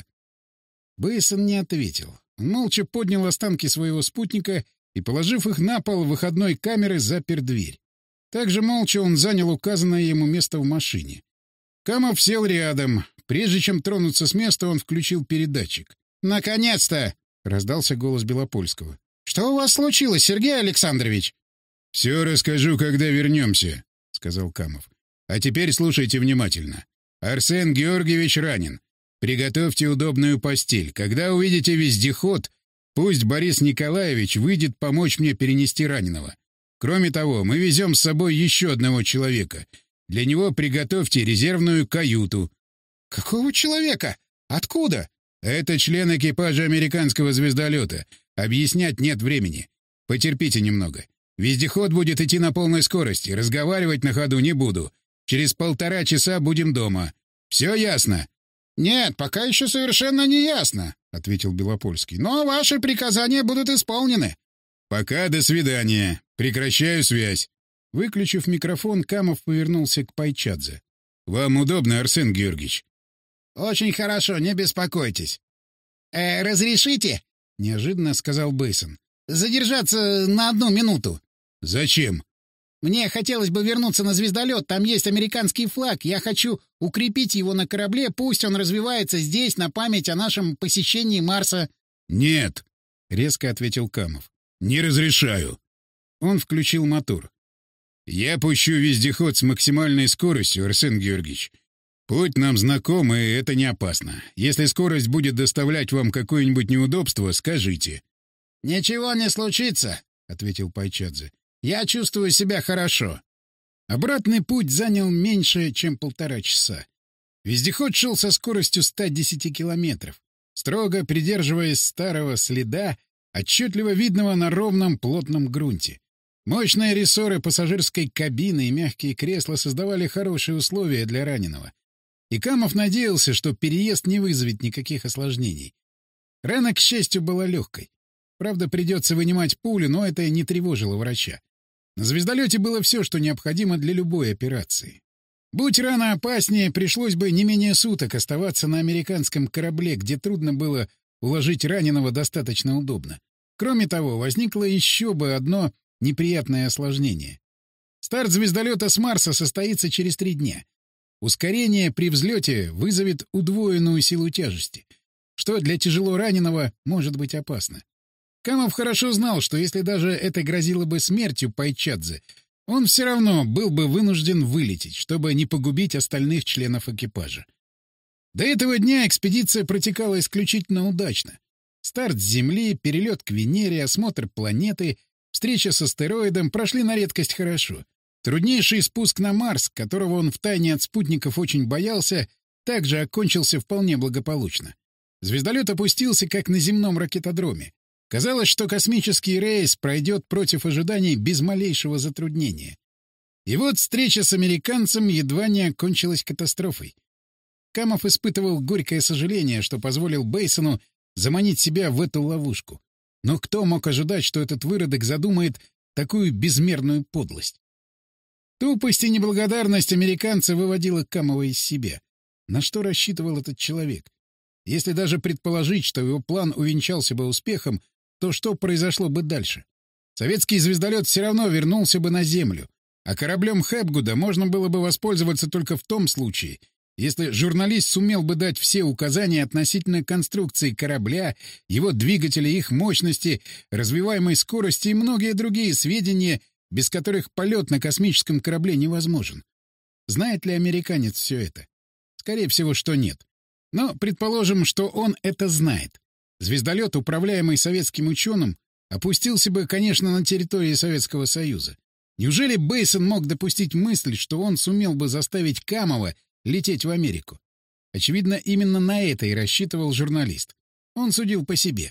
Бейсон не ответил. Он молча поднял останки своего спутника и, положив их на пол выходной камеры, запер дверь. Также молча он занял указанное ему место в машине. Камов сел рядом. Прежде чем тронуться с места, он включил передатчик. «Наконец-то!» — раздался голос Белопольского. «Что у вас случилось, Сергей Александрович?» «Все расскажу, когда вернемся», — сказал Камов. «А теперь слушайте внимательно. Арсен Георгиевич ранен. Приготовьте удобную постель. Когда увидите вездеход, пусть Борис Николаевич выйдет помочь мне перенести раненого. Кроме того, мы везем с собой еще одного человека. Для него приготовьте резервную каюту». «Какого человека? Откуда?» «Это член экипажа американского звездолета. Объяснять нет времени. Потерпите немного. Вездеход будет идти на полной скорости. Разговаривать на ходу не буду. Через 1,5 часа будем дома. Все ясно?» «Нет, пока еще совершенно не ясно», — ответил Белопольский. «Но ваши приказания будут исполнены». «Пока, до свидания. Прекращаю связь». Выключив микрофон, Камов повернулся к Пайчадзе. «Вам удобно, Арсен Георгиевич?» «Очень хорошо, не беспокойтесь». Разрешите?» — неожиданно сказал Бейсон. «Задержаться на 1 минуту». «Зачем?» «Мне хотелось бы вернуться на звездолет. Там есть американский флаг. Я хочу укрепить его на корабле. Пусть он развивается здесь на память о нашем посещении Марса». «Нет», — резко ответил Камов. «Не разрешаю». Он включил мотор. «Я пущу вездеход с максимальной скоростью, Арсен Георгиевич. Путь нам знаком, и это не опасно. Если скорость будет доставлять вам какое-нибудь неудобство, скажите». «Ничего не случится», — ответил Пайчадзе. «Я чувствую себя хорошо». Обратный путь занял меньше, чем 1,5 часа. Вездеход шел со скоростью 110 километров, строго придерживаясь старого следа, отчетливо видного на ровном плотном грунте. Мощные рессоры пассажирской кабины и мягкие кресла создавали хорошие условия для раненого. И Камов надеялся, что переезд не вызовет никаких осложнений. Рана, к счастью, была легкой. Правда, придется вынимать пулю, но это не тревожило врача. На звездолете было все, что необходимо для любой операции. Будь рана опаснее, пришлось бы не менее суток оставаться на американском корабле, где трудно было уложить раненого достаточно удобно. Кроме того, возникло еще бы одно неприятное осложнение. Старт звездолета с Марса состоится через 3 дня. Ускорение при взлете вызовет удвоенную силу тяжести, что для тяжело раненого может быть опасно. Камов хорошо знал, что если даже это грозило бы смертью Пайчадзе, он все равно был бы вынужден вылететь, чтобы не погубить остальных членов экипажа. До этого дня экспедиция протекала исключительно удачно. Старт с Земли, перелет к Венере, осмотр планеты, встреча с астероидом прошли на редкость хорошо. Труднейший спуск на Марс, которого он втайне от спутников очень боялся, также окончился вполне благополучно. Звездолет опустился, как на земном ракетодроме. Казалось, что космический рейс пройдет против ожиданий без малейшего затруднения. И вот встреча с американцем едва не окончилась катастрофой. Камов испытывал горькое сожаление, что позволил Бейсону заманить себя в эту ловушку. Но кто мог ожидать, что этот выродок задумает такую безмерную подлость? Тупость и неблагодарность американца выводила Камова из себя. На что рассчитывал этот человек? Если даже предположить, что его план увенчался бы успехом, то что произошло бы дальше? Советский звездолет все равно вернулся бы на Землю, а кораблем Хэпгуда можно было бы воспользоваться только в том случае, если журналист сумел бы дать все указания относительно конструкции корабля, его двигателя, их мощности, развиваемой скорости и многие другие сведения, без которых полет на космическом корабле невозможен. Знает ли американец все это? Скорее всего, что нет. Но предположим, что он это знает. Звездолет, управляемый советским ученым, опустился бы, конечно, на территории Советского Союза. Неужели Бейсон мог допустить мысль, что он сумел бы заставить Камова лететь в Америку? Очевидно, именно на это и рассчитывал журналист. Он судил по себе.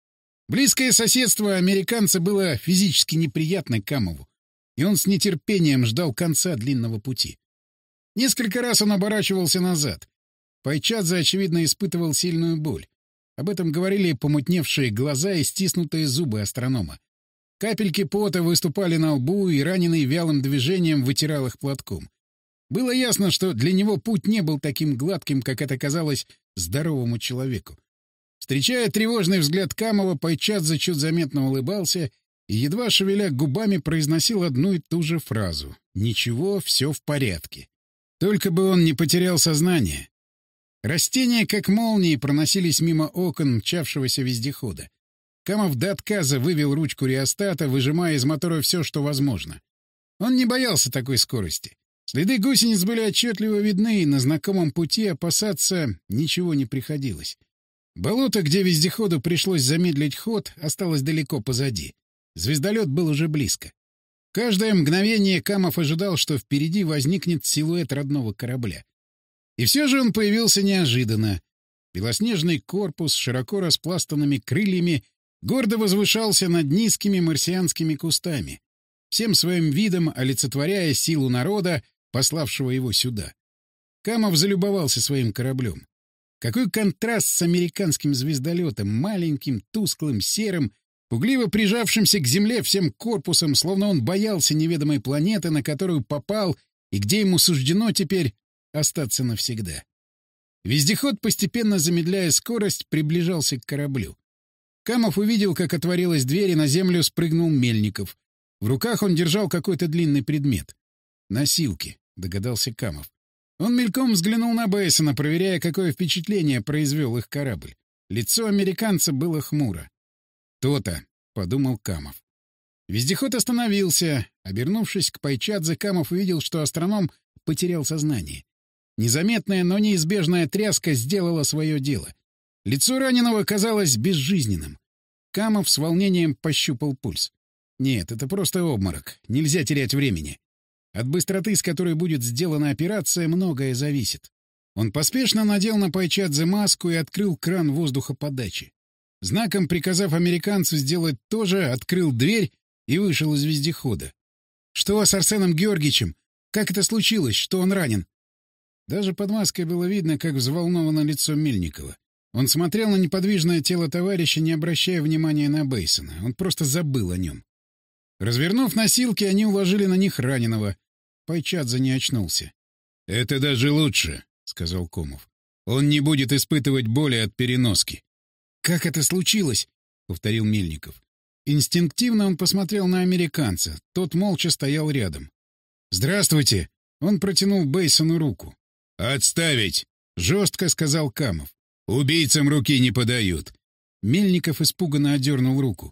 Близкое соседство американца было физически неприятно Камову, и он с нетерпением ждал конца длинного пути. Несколько раз он оборачивался назад. Пайчадзе, очевидно, испытывал сильную боль. Об этом говорили помутневшие глаза и стиснутые зубы астронома. Капельки пота выступали на лбу, и раненый вялым движением вытирал их платком. Было ясно, что для него путь не был таким гладким, как это казалось здоровому человеку. Встречая тревожный взгляд Камова, Пайчадзе чуть заметно улыбался и, едва шевеля губами, произносил одну и ту же фразу: «Ничего, все в порядке». Только бы он не потерял сознание. Растения, как молнии, проносились мимо окон мчавшегося вездехода. Камов до отказа вывел ручку реостата, выжимая из мотора все, что возможно. Он не боялся такой скорости. Следы гусениц были отчетливо видны, и на знакомом пути опасаться ничего не приходилось. Болото, где вездеходу пришлось замедлить ход, осталось далеко позади. Звездолет был уже близко. Каждое мгновение Камов ожидал, что впереди возникнет силуэт родного корабля. И все же он появился неожиданно. Белоснежный корпус с широко распластанными крыльями гордо возвышался над низкими марсианскими кустами, всем своим видом олицетворяя силу народа, пославшего его сюда. Камов залюбовался своим кораблем. Какой контраст с американским звездолетом, маленьким, тусклым, серым, пугливо прижавшимся к земле всем корпусом, словно он боялся неведомой планеты, на которую попал, и где ему суждено теперь остаться навсегда. Вездеход, постепенно замедляя скорость, приближался к кораблю. Камов увидел, как отворилась дверь, и на землю спрыгнул Мельников. В руках он держал какой-то длинный предмет. «Носилки», — догадался Камов. Он мельком взглянул на Бейсона, проверяя, какое впечатление произвел их корабль. Лицо американца было хмуро. «То-то», — подумал Камов. Вездеход остановился. Обернувшись к Пайчадзе, Камов увидел, что астроном потерял сознание. Незаметная, но неизбежная тряска сделала свое дело. Лицо раненого казалось безжизненным. Камов с волнением пощупал пульс. Нет, это просто обморок. Нельзя терять времени. От быстроты, с которой будет сделана операция, многое зависит. Он поспешно надел на Пайчадзе маску и открыл кран воздухоподачи. Знаком приказав американцу сделать то же, открыл дверь и вышел из вездехода. «Что с Арсеном Георгиевичем? Как это случилось? Что он ранен?» Даже под маской было видно, как взволновано лицо Мельникова. Он смотрел на неподвижное тело товарища, не обращая внимания на Бейсона. Он просто забыл о нем. Развернув носилки, они уложили на них раненого. Пайчадзе не очнулся. «Это даже лучше», — сказал Комов. «Он не будет испытывать боли от переноски». «Как это случилось?» — повторил Мельников. Инстинктивно он посмотрел на американца. Тот молча стоял рядом. «Здравствуйте!» — он протянул Бейсону руку. «Отставить!» — жестко сказал Камов. «Убийцам руки не подают». Мельников испуганно отдернул руку.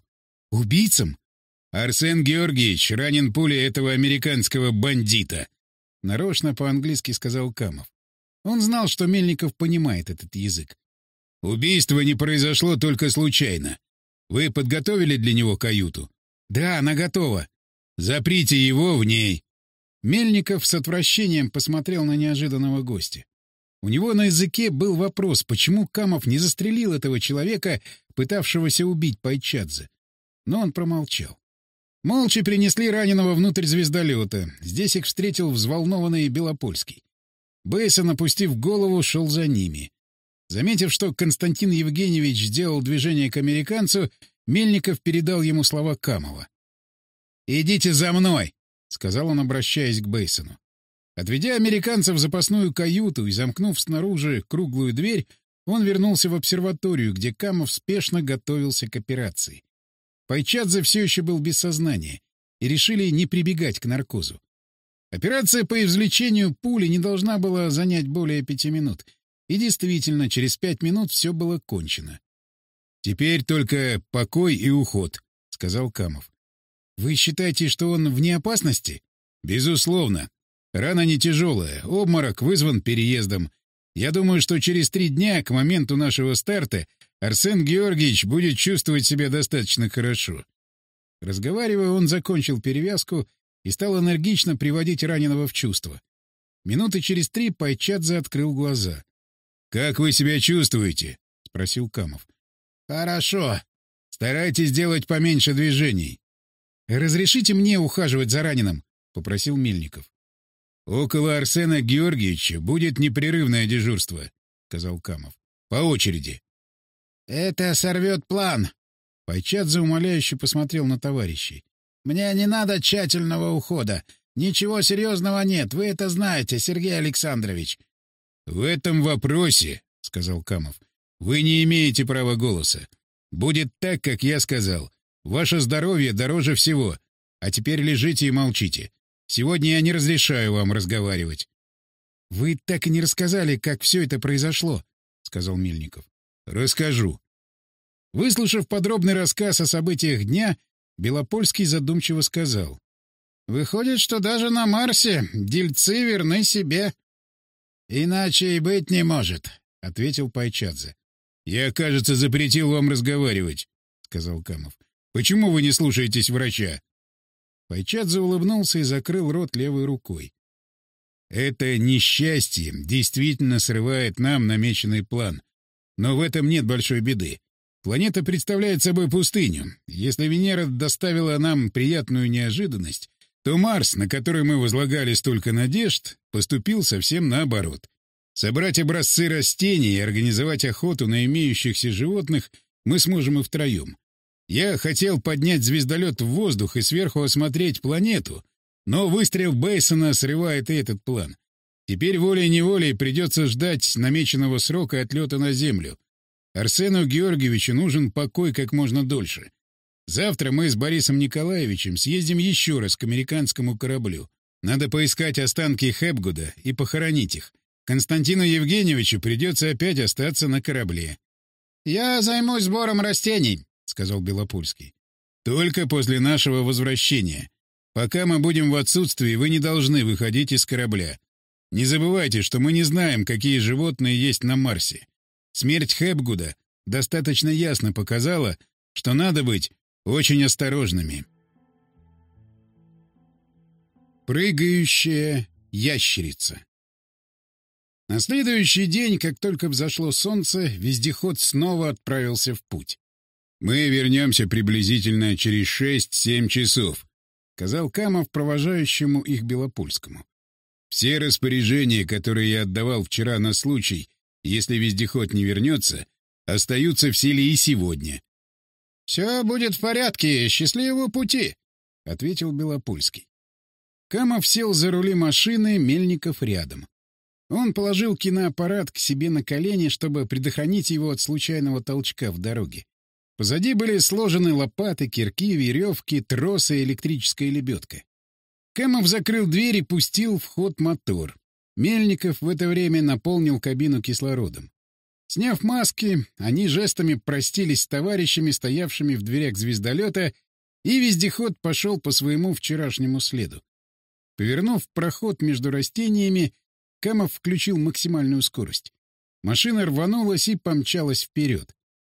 Убийцам? Арсен Георгиевич ранен пулей этого американского бандита. Нарочно по-английски сказал Камов. Он знал, что Мельников понимает этот язык. Убийство не произошло только случайно. Вы подготовили для него каюту? Да, она готова. Заприте его в ней. Мельников с отвращением посмотрел на неожиданного гостя. У него на языке был вопрос, почему Камов не застрелил этого человека, пытавшегося убить Пайчадзе. Но он промолчал. Молча принесли раненого внутрь звездолета. Здесь их встретил взволнованный Белопольский. Бейсон, опустив голову, шел за ними. Заметив, что Константин Евгеньевич сделал движение к американцу, Мельников передал ему слова Камова. «Идите за мной!» — сказал он, обращаясь к Бейсону. Отведя американца в запасную каюту и замкнув снаружи круглую дверь, он вернулся в обсерваторию, где Камов спешно готовился к операции. Пайчадзе все еще был без сознания, и решили не прибегать к наркозу. Операция по извлечению пули не должна была занять более 5 минут. И действительно, через 5 минут все было кончено. «Теперь только покой и уход», — сказал Камов. «Вы считаете, что он вне опасности?» «Безусловно. Рана не тяжелая, обморок вызван переездом. Я думаю, что через 3 дня, к моменту нашего старта, Арсен Георгиевич будет чувствовать себя достаточно хорошо». Разговаривая, он закончил перевязку и стал энергично приводить раненого в чувство. Минуты через 3 Пайчадзе открыл глаза. «Как вы себя чувствуете?» — спросил Камов. «Хорошо. Старайтесь делать поменьше движений». «Разрешите мне ухаживать за раненым?» — попросил Мельников. «Около Арсена Георгиевича будет непрерывное дежурство», — сказал Камов. «По очереди». «Это сорвет план». Пайчадзе умоляюще посмотрел на товарищей. «Мне не надо тщательного ухода. Ничего серьезного нет, вы это знаете, Сергей Александрович». «В этом вопросе, — сказал Камов, — вы не имеете права голоса. Будет так, как я сказал. Ваше здоровье дороже всего. А теперь лежите и молчите. Сегодня я не разрешаю вам разговаривать». «Вы так и не рассказали, как все это произошло», — сказал Мельников. «Расскажу». Выслушав подробный рассказ о событиях дня, Белопольский задумчиво сказал. «Выходит, что даже на Марсе дельцы верны себе». «Иначе и быть не может», — ответил Пайчадзе. «Я, кажется, запретил вам разговаривать», — сказал Камов. «Почему вы не слушаетесь врача?» Пайчадзе улыбнулся и закрыл рот левой рукой. «Это несчастье действительно срывает нам намеченный план. Но в этом нет большой беды. Планета представляет собой пустыню. Если Венера доставила нам приятную неожиданность, то Марс, на который мы возлагали столько надежд, поступил совсем наоборот. Собрать образцы растений и организовать охоту на имеющихся животных мы сможем и втроем. Я хотел поднять звездолет в воздух и сверху осмотреть планету, но выстрел Бейсона срывает и этот план. Теперь волей-неволей придется ждать намеченного срока отлета на Землю. Арсену Георгиевичу нужен покой как можно дольше. Завтра мы с Борисом Николаевичем съездим еще раз к американскому кораблю. Надо поискать останки Хэпгуда и похоронить их. Константину Евгеньевичу придется опять остаться на корабле. — Я займусь сбором растений, — сказал Белопольский. — Только после нашего возвращения. Пока мы будем в отсутствии, вы не должны выходить из корабля. Не забывайте, что мы не знаем, какие животные есть на Марсе. Смерть Хэпгуда достаточно ясно показала, что надо быть очень осторожными. Прыгающая ящерица. На следующий день, как только взошло солнце, вездеход снова отправился в путь. «Мы вернемся приблизительно через 6-7 часов», — сказал Камов провожающему их Белопольскому. «Все распоряжения, которые я отдавал вчера на случай, если вездеход не вернется, остаются в силе и сегодня». «Все будет в порядке, счастливого пути», — ответил Белопольский. Камов сел за рули машины, Мельников рядом. Он положил киноаппарат к себе на колени, чтобы предохранить его от случайного толчка в дороге. Позади были сложены лопаты, кирки, веревки, тросы и электрическая лебедка. Камов закрыл дверь и пустил в ход мотор. Мельников в это время наполнил кабину кислородом. Сняв маски, они жестами простились с товарищами, стоявшими в дверях звездолета, и вездеход пошел по своему вчерашнему следу. Повернув в проход между растениями, Камов включил максимальную скорость. Машина рванулась и помчалась вперед.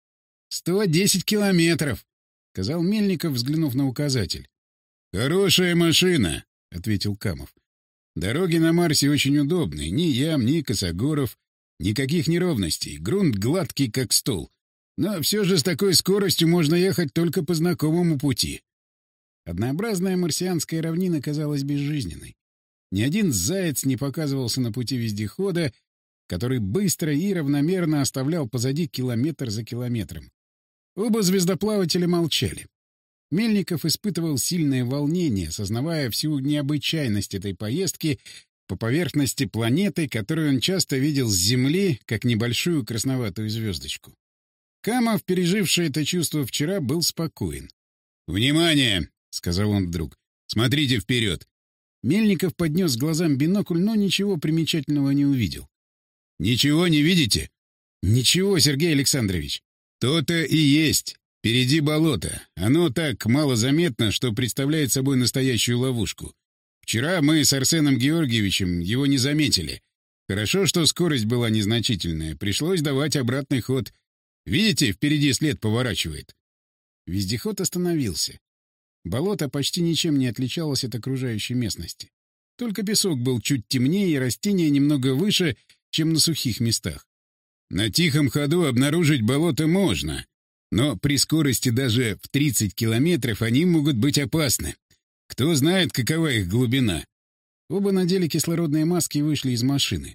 110 километров, — сказал Мельников, взглянув на указатель. — Хорошая машина, — ответил Камов. — Дороги на Марсе очень удобны. Ни ям, ни косогоров, никаких неровностей. Грунт гладкий, как стол. Но все же с такой скоростью можно ехать только по знакомому пути. Однообразная марсианская равнина казалась безжизненной. Ни один заяц не показывался на пути вездехода, который быстро и равномерно оставлял позади километр за километром. Оба звездоплавателя молчали. Мельников испытывал сильное волнение, осознавая всю необычайность этой поездки по поверхности планеты, которую он часто видел с Земли, как небольшую красноватую звездочку. Камов, переживший это чувство вчера, был спокоен. «Внимание!» — сказал он вдруг. «Смотрите вперед!» Мельников поднес к глазам бинокль, но ничего примечательного не увидел. «Ничего не видите?» «Ничего, Сергей Александрович». «То-то и есть. Впереди болото. Оно так мало заметно, что представляет собой настоящую ловушку. Вчера мы с Арсеном Георгиевичем его не заметили. Хорошо, что скорость была незначительная. Пришлось давать обратный ход. Видите, впереди след поворачивает». Вездеход остановился. Болото почти ничем не отличалось от окружающей местности. Только песок был чуть темнее и растения немного выше, чем на сухих местах. На тихом ходу обнаружить болото можно, но при скорости даже в 30 километров они могут быть опасны. Кто знает, какова их глубина. Оба надели кислородные маски и вышли из машины.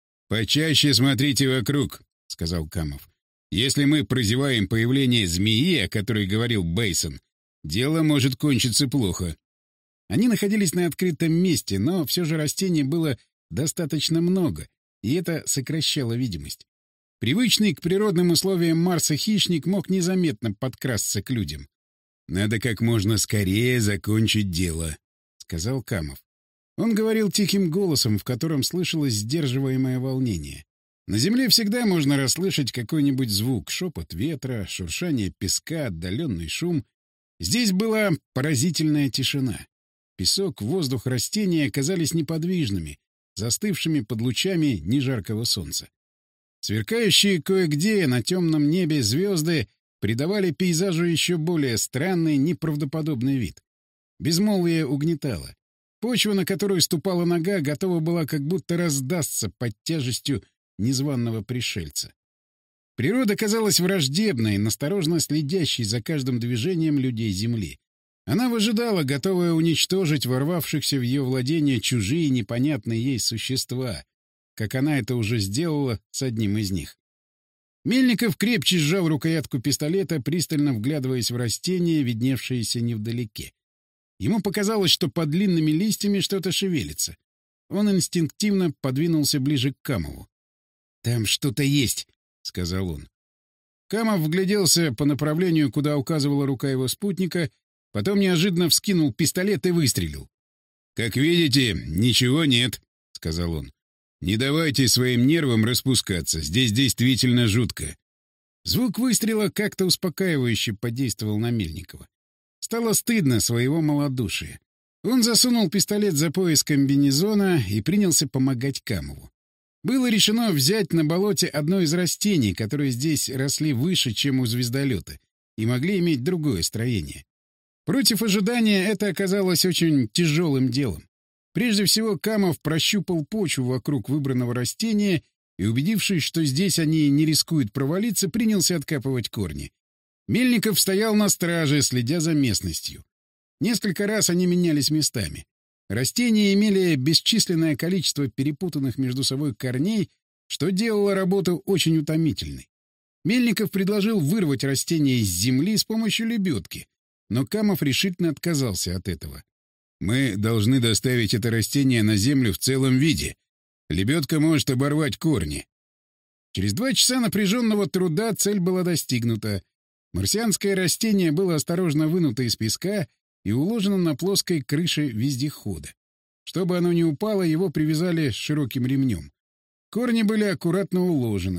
«Почаще смотрите вокруг», — сказал Камов. «Если мы прозеваем появление змеи, о которой говорил Бейсон, дело может кончиться плохо». Они находились на открытом месте, но все же растений было достаточно много, и это сокращало видимость. Привычный к природным условиям Марса хищник мог незаметно подкрасться к людям. «Надо как можно скорее закончить дело», — сказал Камов. Он говорил тихим голосом, в котором слышалось сдерживаемое волнение. На Земле всегда можно расслышать какой-нибудь звук — шепот ветра, шуршание песка, отдаленный шум. Здесь была поразительная тишина. Песок, воздух, растения оказались неподвижными, застывшими под лучами нежаркого солнца. Сверкающие кое-где на темном небе звезды придавали пейзажу еще более странный, неправдоподобный вид. Безмолвие угнетало. Почва, на которую ступала нога, готова была как будто раздастся под тяжестью незваного пришельца. Природа казалась враждебной, насторожно следящей за каждым движением людей Земли. Она выжидала, готовая уничтожить ворвавшихся в ее владение чужие непонятные ей существа, как она это уже сделала с одним из них. Мельников крепче сжал рукоятку пистолета, пристально вглядываясь в растения, видневшиеся невдалеке. Ему показалось, что под длинными листьями что-то шевелится. Он инстинктивно подвинулся ближе к Камову. «Там что-то есть», — сказал он. Камов вгляделся по направлению, куда указывала рука его спутника, потом неожиданно вскинул пистолет и выстрелил. «Как видите, ничего нет», — сказал он. «Не давайте своим нервам распускаться. Здесь действительно жутко». Звук выстрела как-то успокаивающе подействовал на Мельникова. Стало стыдно своего малодушия. Он засунул пистолет за пояс комбинезона и принялся помогать Камову. Было решено взять на болоте одно из растений, которые здесь росли выше, чем у звездолета, и могли иметь другое строение. Против ожидания это оказалось очень тяжелым делом. Прежде всего Камов прощупал почву вокруг выбранного растения и, убедившись, что здесь они не рискуют провалиться, принялся откапывать корни. Мельников стоял на страже, следя за местностью. Несколько раз они менялись местами. Растения имели бесчисленное количество перепутанных между собой корней, что делало работу очень утомительной. Мельников предложил вырвать растение из земли с помощью лебедки, но Камов решительно отказался от этого. «Мы должны доставить это растение на землю в целом виде. Лебедка может оборвать корни». Через 2 часа напряженного труда цель была достигнута. Марсианское растение было осторожно вынуто из песка и уложено на плоской крыше вездехода. Чтобы оно не упало, его привязали широким ремнем. Корни были аккуратно уложены.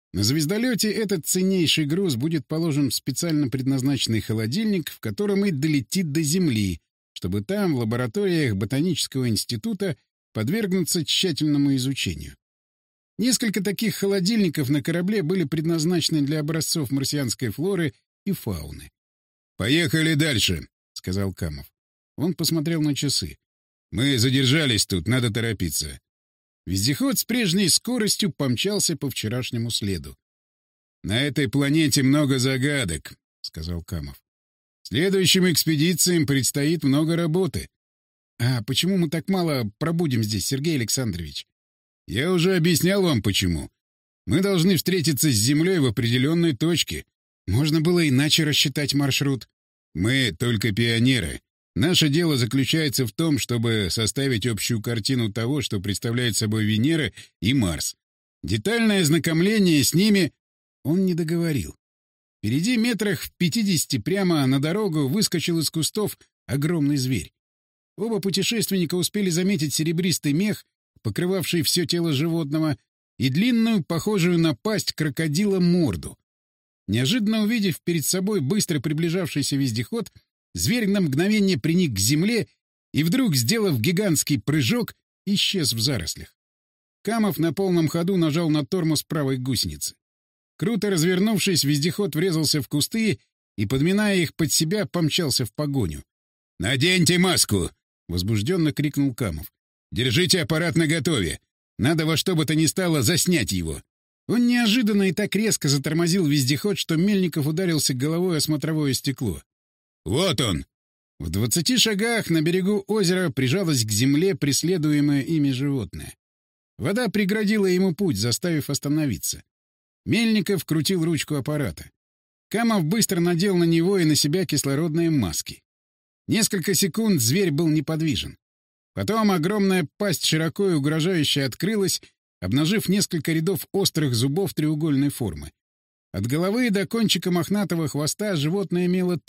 На звездолете этот ценнейший груз будет положен в специально предназначенный холодильник, в котором и долетит до Земли, чтобы там, в лабораториях Ботанического института, подвергнуться тщательному изучению. Несколько таких холодильников на корабле были предназначены для образцов марсианской флоры и фауны. «Поехали дальше», — сказал Камов. Он посмотрел на часы. «Мы задержались тут, надо торопиться». Вездеход с прежней скоростью помчался по вчерашнему следу. «На этой планете много загадок», — сказал Камов. «Следующим экспедициям предстоит много работы». «А почему мы так мало пробудем здесь, Сергей Александрович?» «Я уже объяснял вам, почему. Мы должны встретиться с Землей в определенной точке. Можно было иначе рассчитать маршрут». Мы только пионеры. Наше дело заключается в том, чтобы составить общую картину того, что представляет собой Венера и Марс. Детальное ознакомление с ними...» Он не договорил. Впереди метрах в 50 прямо на дорогу выскочил из кустов огромный зверь. Оба путешественника успели заметить серебристый мех, покрывавший все тело животного, и длинную, похожую на пасть крокодила, морду. Неожиданно увидев перед собой быстро приближавшийся вездеход, зверь на мгновение приник к земле и вдруг, сделав гигантский прыжок, исчез в зарослях. Камов на полном ходу нажал на тормоз правой гусеницы. Круто развернувшись, вездеход врезался в кусты и, подминая их под себя, помчался в погоню. «Наденьте маску!» — возбужденно крикнул Камов. «Держите аппарат наготове. Надо во что бы то ни стало заснять его». Он неожиданно и так резко затормозил вездеход, что Мельников ударился головой о смотровое стекло. «Вот он!» В 20 шагах на берегу озера прижалось к земле преследуемое ими животное. Вода преградила ему путь, заставив остановиться. Мельников крутил ручку аппарата. Камов быстро надел на него и на себя кислородные маски. Несколько секунд зверь был неподвижен. Потом огромная пасть широко и угрожающе открылась, обнажив несколько рядов острых зубов треугольной формы. От головы до кончика мохнатого хвоста животное имело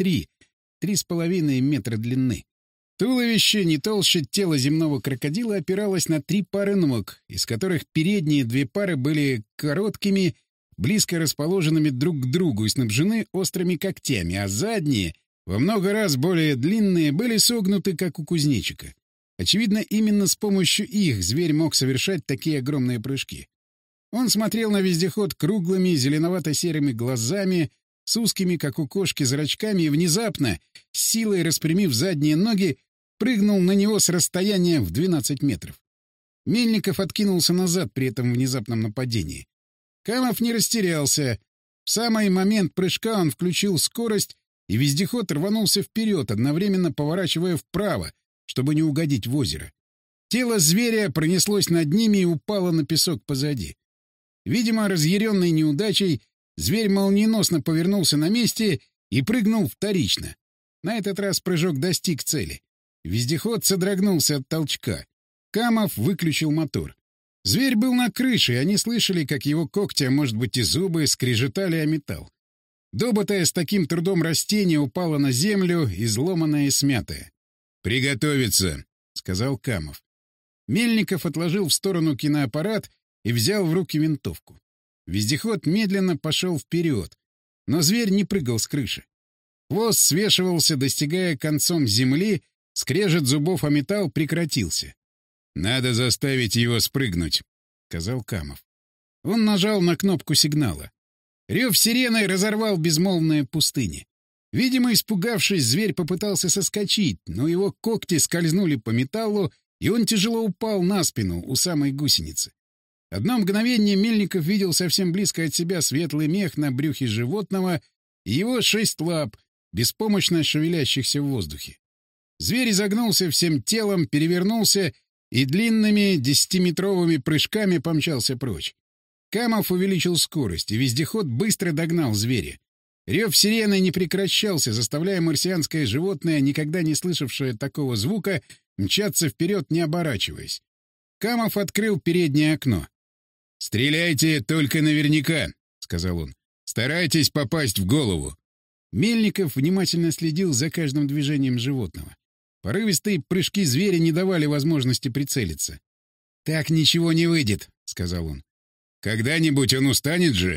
3,5 метра длины. Туловище, не толще тела земного крокодила, опиралось на 3 пары ног, из которых передние 2 пары были короткими, близко расположенными друг к другу и снабжены острыми когтями, а задние, во много раз более длинные, были согнуты, как у кузнечика. Очевидно, именно с помощью их зверь мог совершать такие огромные прыжки. Он смотрел на вездеход круглыми зеленовато-серыми глазами, с узкими, как у кошки, зрачками, и внезапно, с силой распрямив задние ноги, прыгнул на него с расстояния в 12 метров. Мельников откинулся назад при этом внезапном нападении. Камов не растерялся. В самый момент прыжка он включил скорость, и вездеход рванулся вперед, одновременно поворачивая вправо, чтобы не угодить в озеро. Тело зверя пронеслось над ними и упало на песок позади. Видимо, разъяренный неудачей, зверь молниеносно повернулся на месте и прыгнул вторично. На этот раз прыжок достиг цели. Вездеход содрогнулся от толчка. Камов выключил мотор. Зверь был на крыше, и они слышали, как его когти, а может быть и зубы, скрежетали о металл. Добытое с таким трудом растение упало на землю, изломанное и смятое. «Приготовиться», — сказал Камов. Мельников отложил в сторону киноаппарат и взял в руки винтовку. Вездеход медленно пошел вперед, но зверь не прыгал с крыши. Хвост свешивался, достигая концом земли, скрежет зубов о металл прекратился. «Надо заставить его спрыгнуть», — сказал Камов. Он нажал на кнопку сигнала. Рев сирены разорвал безмолвные пустыни. Видимо, испугавшись, зверь попытался соскочить, но его когти скользнули по металлу, и он тяжело упал на спину у самой гусеницы. Одно мгновение Мельников видел совсем близко от себя светлый мех на брюхе животного и его 6 лап, беспомощно шевелящихся в воздухе. Зверь изогнулся всем телом, перевернулся и длинными 10-метровыми прыжками помчался прочь. Камов увеличил скорость, и вездеход быстро догнал зверя. Рев сирены не прекращался, заставляя марсианское животное, никогда не слышавшее такого звука, мчаться вперед, не оборачиваясь. Камов открыл переднее окно. «Стреляйте только наверняка», — сказал он. «Старайтесь попасть в голову». Мельников внимательно следил за каждым движением животного. Порывистые прыжки зверя не давали возможности прицелиться. «Так ничего не выйдет», — сказал он. «Когда-нибудь он устанет же»,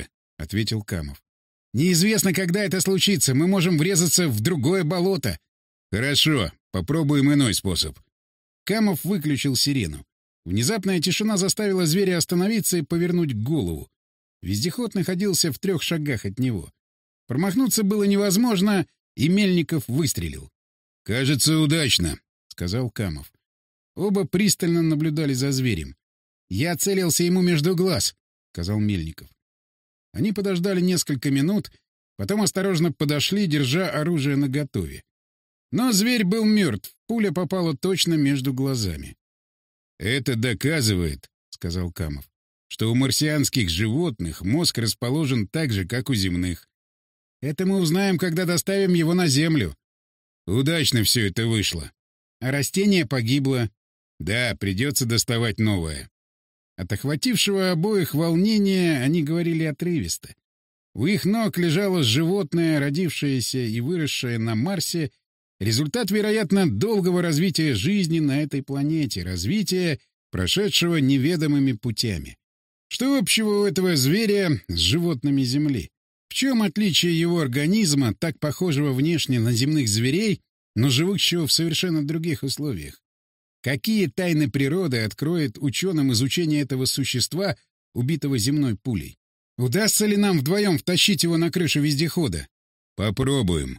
ответил Камов. «Неизвестно, когда это случится. Мы можем врезаться в другое болото». «Хорошо, попробуем иной способ». Камов выключил сирену. Внезапная тишина заставила зверя остановиться и повернуть голову. Вездеход находился в 3 шагах от него. Промахнуться было невозможно, и Мельников выстрелил. «Кажется, удачно», — сказал Камов. Оба пристально наблюдали за зверем. «Я целился ему между глаз», — сказал Мельников. Они подождали несколько минут, потом осторожно подошли, держа оружие наготове. Но зверь был мертв, пуля попала точно между глазами. «Это доказывает», — сказал Камов, «что у марсианских животных мозг расположен так же, как у земных. Это мы узнаем, когда доставим его на Землю. Удачно все это вышло. А растение погибло. Да, придется доставать новое». От охватившего обоих волнения они говорили отрывисто. У их ног лежало животное, родившееся и выросшее на Марсе, результат, вероятно, долгого развития жизни на этой планете, развития, прошедшего неведомыми путями. Что общего у этого зверя с животными Земли? В чем отличие его организма, так похожего внешне на земных зверей, но живущего в совершенно других условиях? Какие тайны природы откроет ученым изучение этого существа, убитого земной пулей? Удастся ли нам вдвоем втащить его на крышу вездехода? Попробуем.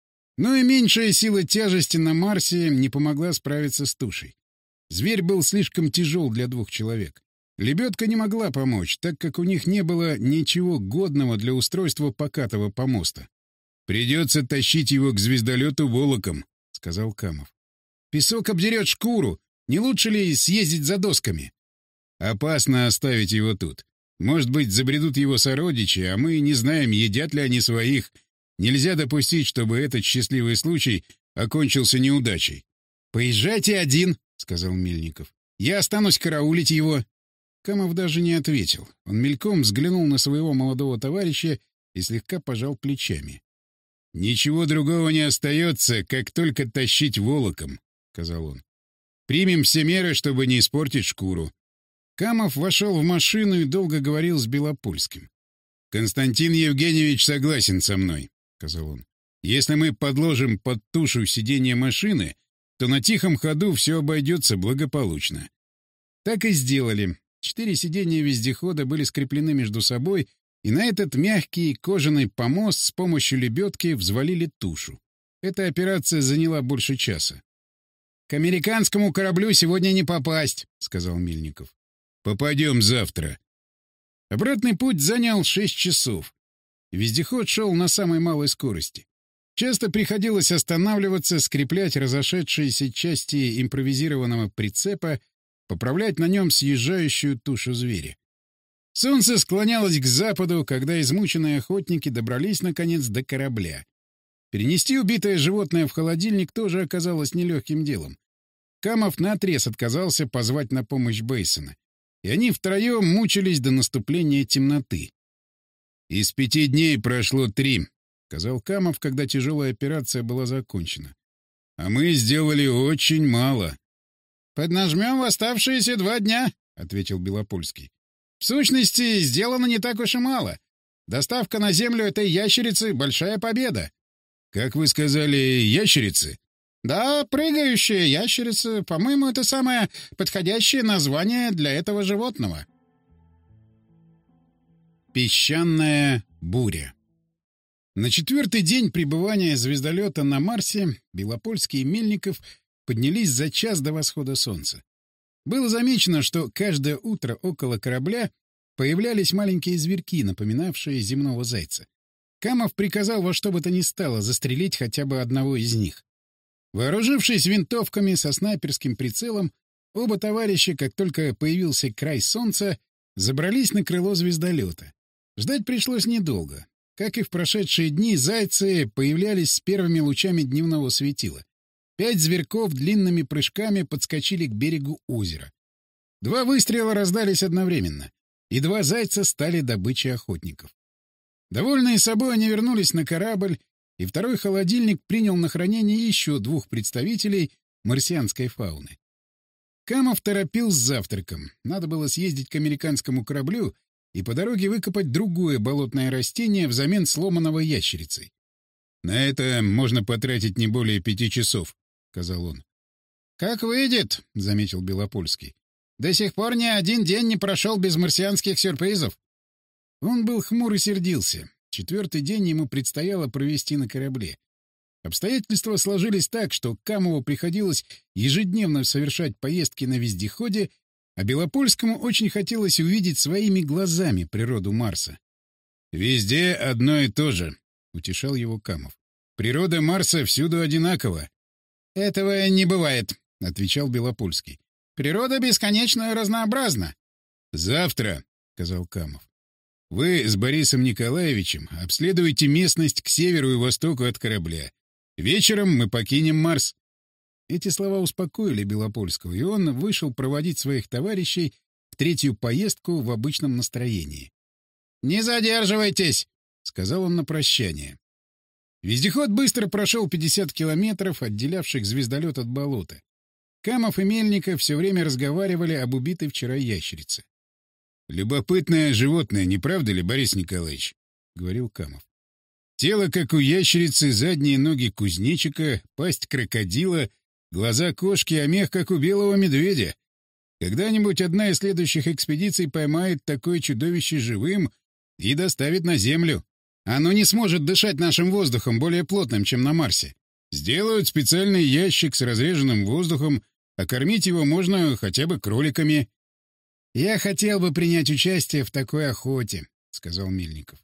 Но и меньшая сила тяжести на Марсе не помогла справиться с тушей. Зверь был слишком тяжел для 2 человек. Лебедка не могла помочь, так как у них не было ничего годного для устройства покатого помоста. «Придется тащить его к звездолету волоком», — сказал Камов. «Песок обдерет шкуру. Не лучше ли съездить за досками?» «Опасно оставить его тут. Может быть, забредут его сородичи, а мы не знаем, едят ли они своих. Нельзя допустить, чтобы этот счастливый случай окончился неудачей». «Поезжайте один», — сказал Мельников. «Я останусь караулить его». Камов даже не ответил. Он мельком взглянул на своего молодого товарища и слегка пожал плечами. «Ничего другого не остается, как только тащить волоком», — сказал он. «Примем все меры, чтобы не испортить шкуру». Камов вошел в машину и долго говорил с Белопольским. «Константин Евгеньевич согласен со мной», — сказал он. «Если мы подложим под тушу сиденье машины, то на тихом ходу все обойдется благополучно». Так и сделали. 4 сиденья вездехода были скреплены между собой, и на этот мягкий кожаный помост с помощью лебедки взвалили тушу. Эта операция заняла больше часа. «К американскому кораблю сегодня не попасть», — сказал Мельников. «Попадем завтра». Обратный путь занял 6 часов. Вездеход шел на самой малой скорости. Часто приходилось останавливаться, скреплять разошедшиеся части импровизированного прицепа, поправлять на нем съезжающую тушу зверя. Солнце склонялось к западу, когда измученные охотники добрались, наконец, до корабля. Перенести убитое животное в холодильник тоже оказалось нелегким делом. Камов наотрез отказался позвать на помощь Бейсона, и они втроем мучились до наступления темноты. «Из 5 дней прошло 3», — сказал Камов, когда тяжелая операция была закончена. «А мы сделали очень мало». «Поднажмем в оставшиеся 2 дня», — ответил Белопольский. «В сущности, сделано не так уж и мало. Доставка на Землю этой ящерицы — большая победа». «Как вы сказали, ящерицы?» «Да, прыгающая ящерица. По-моему, это самое подходящее название для этого животного». Песчаная буря. На 4-й день пребывания звездолета на Марсе Белопольский и Мельников поднялись за час до восхода солнца. Было замечено, что каждое утро около корабля появлялись маленькие зверьки, напоминавшие земного зайца. Камов приказал во что бы то ни стало застрелить хотя бы одного из них. Вооружившись винтовками со снайперским прицелом, оба товарища, как только появился край солнца, забрались на крыло звездолета. Ждать пришлось недолго. Как и в прошедшие дни, зайцы появлялись с первыми лучами дневного светила. 5 зверьков длинными прыжками подскочили к берегу озера. 2 выстрела раздались одновременно, и 2 зайца стали добычей охотников. Довольные собой, они вернулись на корабль, и 2-й холодильник принял на хранение еще 2 представителей марсианской фауны. Камов торопил с завтраком. Надо было съездить к американскому кораблю и по дороге выкопать другое болотное растение взамен сломанного ящерицей. «На это можно потратить не более 5 часов», — сказал он. «Как выйдет», — заметил Белопольский. «До сих пор ни один день не прошел без марсианских сюрпризов». Он был хмур и сердился. 4-й день ему предстояло провести на корабле. Обстоятельства сложились так, что Камову приходилось ежедневно совершать поездки на вездеходе, а Белопольскому очень хотелось увидеть своими глазами природу Марса. «Везде одно и то же», — утешал его Камов. «Природа Марса всюду одинакова». «Этого не бывает», — отвечал Белопольский. «Природа бесконечно разнообразна». «Завтра», — сказал Камов, — «вы с Борисом Николаевичем обследуете местность к северу и востоку от корабля. Вечером мы покинем Марс». Эти слова успокоили Белопольского, и он вышел проводить своих товарищей в 3-ю поездку в обычном настроении. «Не задерживайтесь!» — сказал он на прощание. Вездеход быстро прошел 50 километров, отделявших звездолет от болота. Камов и Мельников все время разговаривали об убитой вчера ящерице. «Любопытное животное, не правда ли, Борис Николаевич?» — говорил Камов. «Тело, как у ящерицы, задние ноги кузнечика, пасть крокодила, глаза кошки, а мех, как у белого медведя. Когда-нибудь одна из следующих экспедиций поймает такое чудовище живым и доставит на Землю. Оно не сможет дышать нашим воздухом, более плотным, чем на Марсе. Сделают специальный ящик с разреженным воздухом, а кормить его можно хотя бы кроликами». «Я хотел бы принять участие в такой охоте», — сказал Мельников.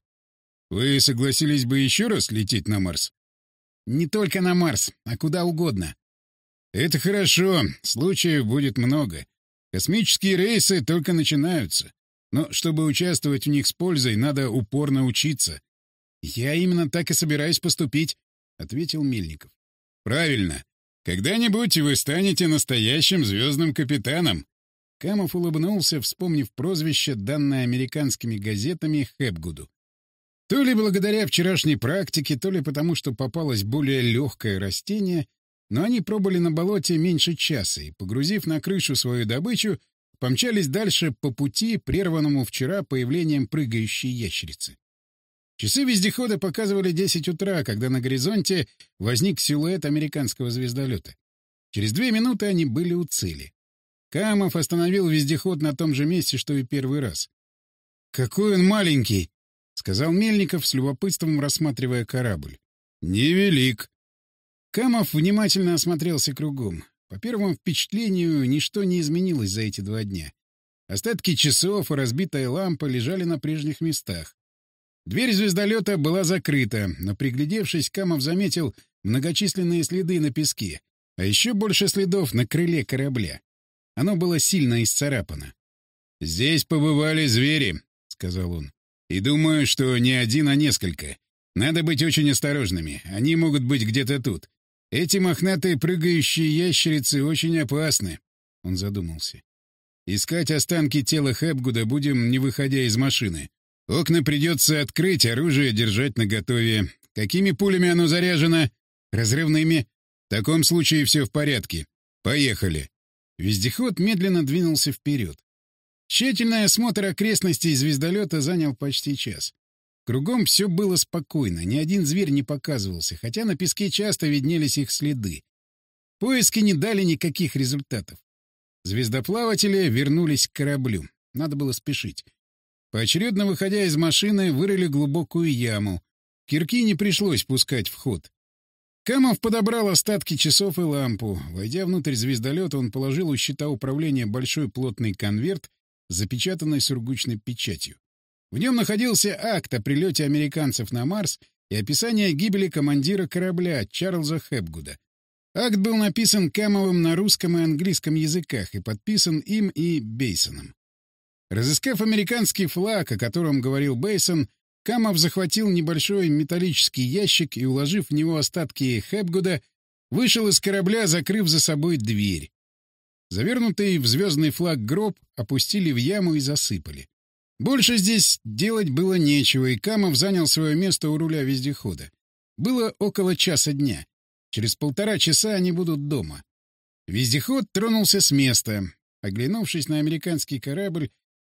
«Вы согласились бы еще раз лететь на Марс?» «Не только на Марс, а куда угодно». «Это хорошо, случаев будет много. Космические рейсы только начинаются. Но чтобы участвовать в них с пользой, надо упорно учиться». «Я именно так и собираюсь поступить», — ответил Мельников. «Правильно. Когда-нибудь вы станете настоящим звездным капитаном». Камов улыбнулся, вспомнив прозвище, данное американскими газетами Хепгуду. То ли благодаря вчерашней практике, то ли потому, что попалось более легкое растение, но они пробыли на болоте меньше часа и, погрузив на крышу свою добычу, помчались дальше по пути, прерванному вчера появлением прыгающей ящерицы. Часы вездехода показывали 10 утра, когда на горизонте возник силуэт американского звездолета. Через 2 минуты они были у цели. Камов остановил вездеход на том же месте, что и первый раз. «Какой он маленький!» — сказал Мельников с любопытством, рассматривая корабль. «Невелик». Камов внимательно осмотрелся кругом. По первому впечатлению, ничто не изменилось за эти 2 дня. Остатки часов и разбитая лампа лежали на прежних местах. Дверь звездолета была закрыта, но, приглядевшись, Камов заметил многочисленные следы на песке, а еще больше следов на крыле корабля. Оно было сильно исцарапано. «Здесь побывали звери», — сказал он. «И думаю, что не один, а несколько. Надо быть очень осторожными. Они могут быть где-то тут. Эти мохнатые прыгающие ящерицы очень опасны». Он задумался. «Искать останки тела Хепгуда будем, не выходя из машины. Окна придется открыть, оружие держать наготове. Какими пулями оно заряжено? Разрывными? В таком случае все в порядке. Поехали». Вездеход медленно двинулся вперед. Тщательный осмотр окрестностей звездолета занял почти час. Кругом все было спокойно, ни один зверь не показывался, хотя на песке часто виднелись их следы. Поиски не дали никаких результатов. Звездоплаватели вернулись к кораблю. Надо было спешить. Поочередно выходя из машины, вырыли глубокую яму. Кирки не пришлось пускать в ход. Камов подобрал остатки часов и лампу. Войдя внутрь звездолета, он положил у щита управления большой плотный конверт, запечатанный сургучной печатью. В нем находился акт о прилете американцев на Марс и описание гибели командира корабля Чарльза Хепгуда. Акт был написан Камовым на русском и английском языках и подписан им и Бейсоном. Разыскав американский флаг, о котором говорил Бейсон, Камов захватил небольшой металлический ящик и, уложив в него остатки Хепгуда, вышел из корабля, закрыв за собой дверь. Завернутый в звездный флаг гроб опустили в яму и засыпали. Больше здесь делать было нечего, и Камов занял свое место у руля вездехода. Было около часа дня. Через 1,5 часа они будут дома. Вездеход тронулся с места. Оглянувшись на американский корабль,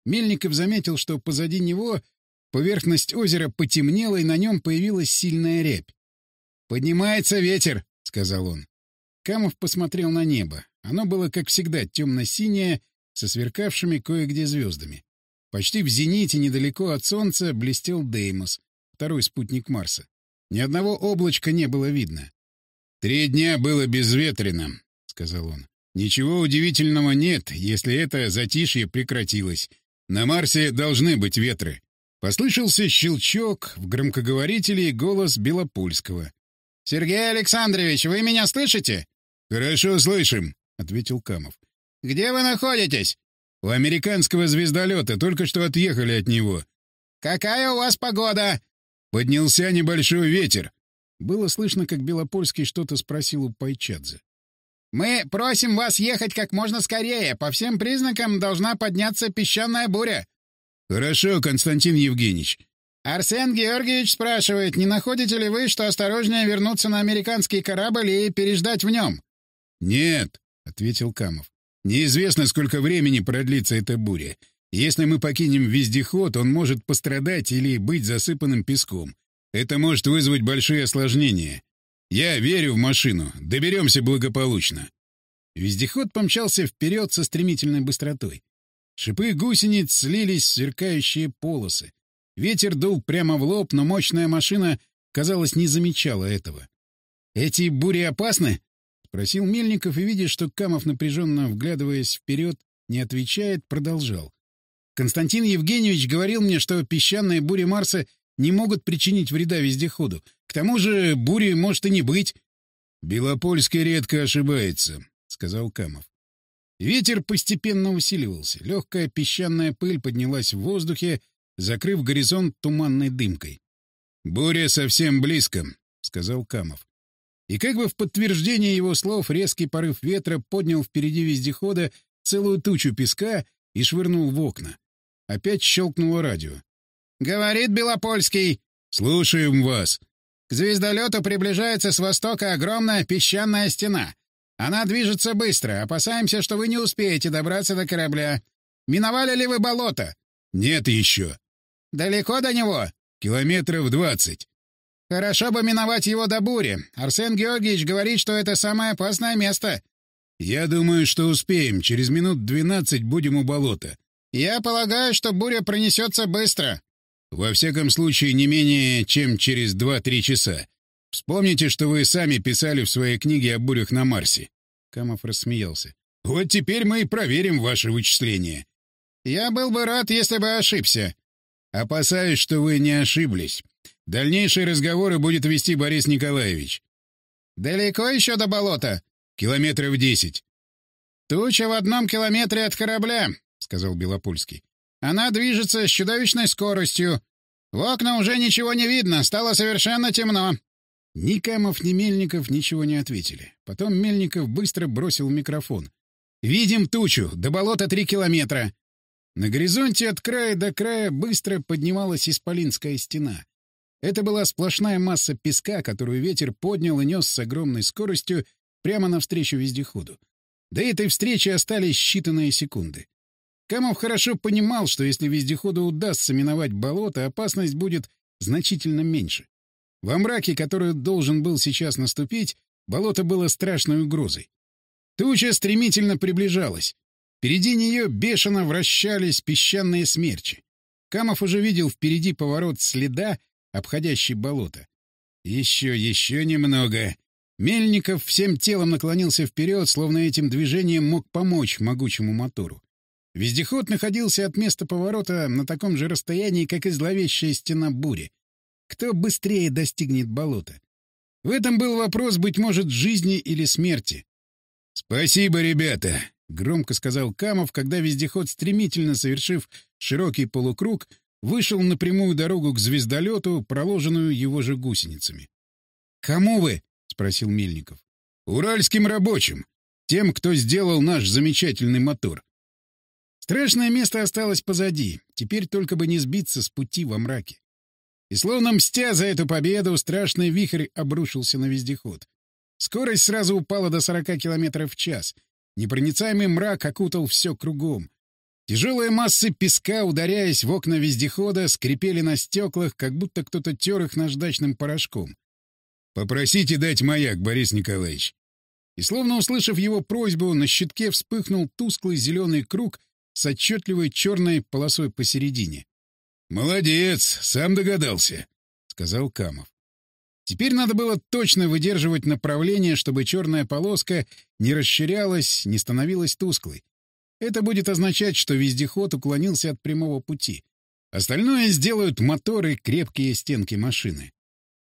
Мельников заметил, что позади него поверхность озера потемнела, и на нем появилась сильная рябь. «Поднимается ветер», — сказал он. Камов посмотрел на небо. Оно было, как всегда, темно-синее, со сверкавшими кое-где звездами. Почти в зените, недалеко от Солнца, блестел Деймос, второй спутник Марса. Ни одного облачка не было видно. 3 дня было безветренно, — сказал он. Ничего удивительного нет, если это затишье прекратилось. На Марсе должны быть ветры. Послышался щелчок в громкоговорителе и голос Белопольского. — Сергей Александрович, вы меня слышите? — Хорошо слышим, — ответил Камов. — Где вы находитесь? — У американского звездолета, только что отъехали от него. — Какая у вас погода? — Поднялся небольшой ветер. Было слышно, как Белопольский что-то спросил у Пайчадзе. — Мы просим вас ехать как можно скорее. По всем признакам должна подняться песчаная буря. — Хорошо, Константин Евгеньевич. — Арсен Георгиевич спрашивает, не находите ли вы, что осторожнее вернуться на американский корабль и переждать в нем? — Нет, — ответил Камов. — Неизвестно, сколько времени продлится эта буря. Если мы покинем вездеход, он может пострадать или быть засыпанным песком. Это может вызвать большие осложнения. Я верю в машину. Доберемся благополучно. Вездеход помчался вперед со стремительной быстротой. Шипы гусениц слились в сверкающие полосы. Ветер дул прямо в лоб, но мощная машина, казалось, не замечала этого. «Эти бури опасны?» — спросил Мельников, и, видя, что Камов, напряженно вглядываясь вперед, не отвечает, продолжал. «Константин Евгеньевич говорил мне, что песчаные бури Марса не могут причинить вреда вездеходу. К тому же бури может и не быть». «Белопольский редко ошибается», — сказал Камов. Ветер постепенно усиливался. Легкая песчаная пыль поднялась в воздухе, закрыв горизонт туманной дымкой. «Буря совсем близко», — сказал Камов. И как бы в подтверждение его слов резкий порыв ветра поднял впереди вездехода целую тучу песка и швырнул в окна. Опять щелкнуло радио. «Говорит Белопольский». «Слушаем вас». «К звездолету приближается с востока огромная песчаная стена. Она движется быстро. Опасаемся, что вы не успеете добраться до корабля. Миновали ли вы болото?» «Нет еще». «Далеко до него?» «Километров 20». «Хорошо бы миновать его до бури. Арсен Георгиевич говорит, что это самое опасное место». «Я думаю, что успеем. Через минут 12 будем у болота». «Я полагаю, что буря пронесется быстро». «Во всяком случае, не менее, чем через 2-3 часа. Вспомните, что вы сами писали в своей книге о бурях на Марсе». Камов рассмеялся. «Вот теперь мы и проверим ваши вычисления». «Я был бы рад, если бы ошибся». «Опасаюсь, что вы не ошиблись. Дальнейшие разговоры будет вести Борис Николаевич». «Далеко еще до болота?» «Километров 10». «Туча в 1 километре от корабля», — сказал Белопольский. «Она движется с чудовищной скоростью. В окна уже ничего не видно, стало совершенно темно». Ни Камов, ни Мельников ничего не ответили. Потом Мельников быстро бросил микрофон. «Видим тучу. До болота 3 километра». На горизонте от края до края быстро поднималась исполинская стена. Это была сплошная масса песка, которую ветер поднял и нес с огромной скоростью прямо навстречу вездеходу. До этой встречи остались считанные секунды. Камов хорошо понимал, что если вездеходу удастся миновать болото, опасность будет значительно меньше. Во мраке, который должен был сейчас наступить, болото было страшной угрозой. Туча стремительно приближалась. Впереди нее бешено вращались песчаные смерчи. Камов уже видел впереди поворот следа, обходящий болото. Еще немного. Мельников всем телом наклонился вперед, словно этим движением мог помочь могучему мотору. Вездеход находился от места поворота на таком же расстоянии, как и зловещая стена бури. Кто быстрее достигнет болота? В этом был вопрос, быть может, жизни или смерти. «Спасибо, ребята!» — громко сказал Камов, когда вездеход, стремительно совершив широкий полукруг, вышел на прямую дорогу к звездолету, проложенную его же гусеницами. «Кому вы?» — спросил Мельников. «Уральским рабочим. Тем, кто сделал наш замечательный мотор». Страшное место осталось позади. Теперь только бы не сбиться с пути во мраке. И словно мстя за эту победу, страшный вихрь обрушился на вездеход. Скорость сразу упала до 40 км в час. Непроницаемый мрак окутал все кругом. Тяжелые массы песка, ударяясь в окна вездехода, скрипели на стеклах, как будто кто-то тер их наждачным порошком. «Попросите дать маяк, Борис Николаевич». И, словно услышав его просьбу, на щитке вспыхнул тусклый зеленый круг с отчетливой черной полосой посередине. «Молодец, сам догадался», — сказал Камов. Теперь надо было точно выдерживать направление, чтобы черная полоска не расширялась, не становилась тусклой. Это будет означать, что вездеход уклонился от прямого пути. Остальное сделают моторы и крепкие стенки машины.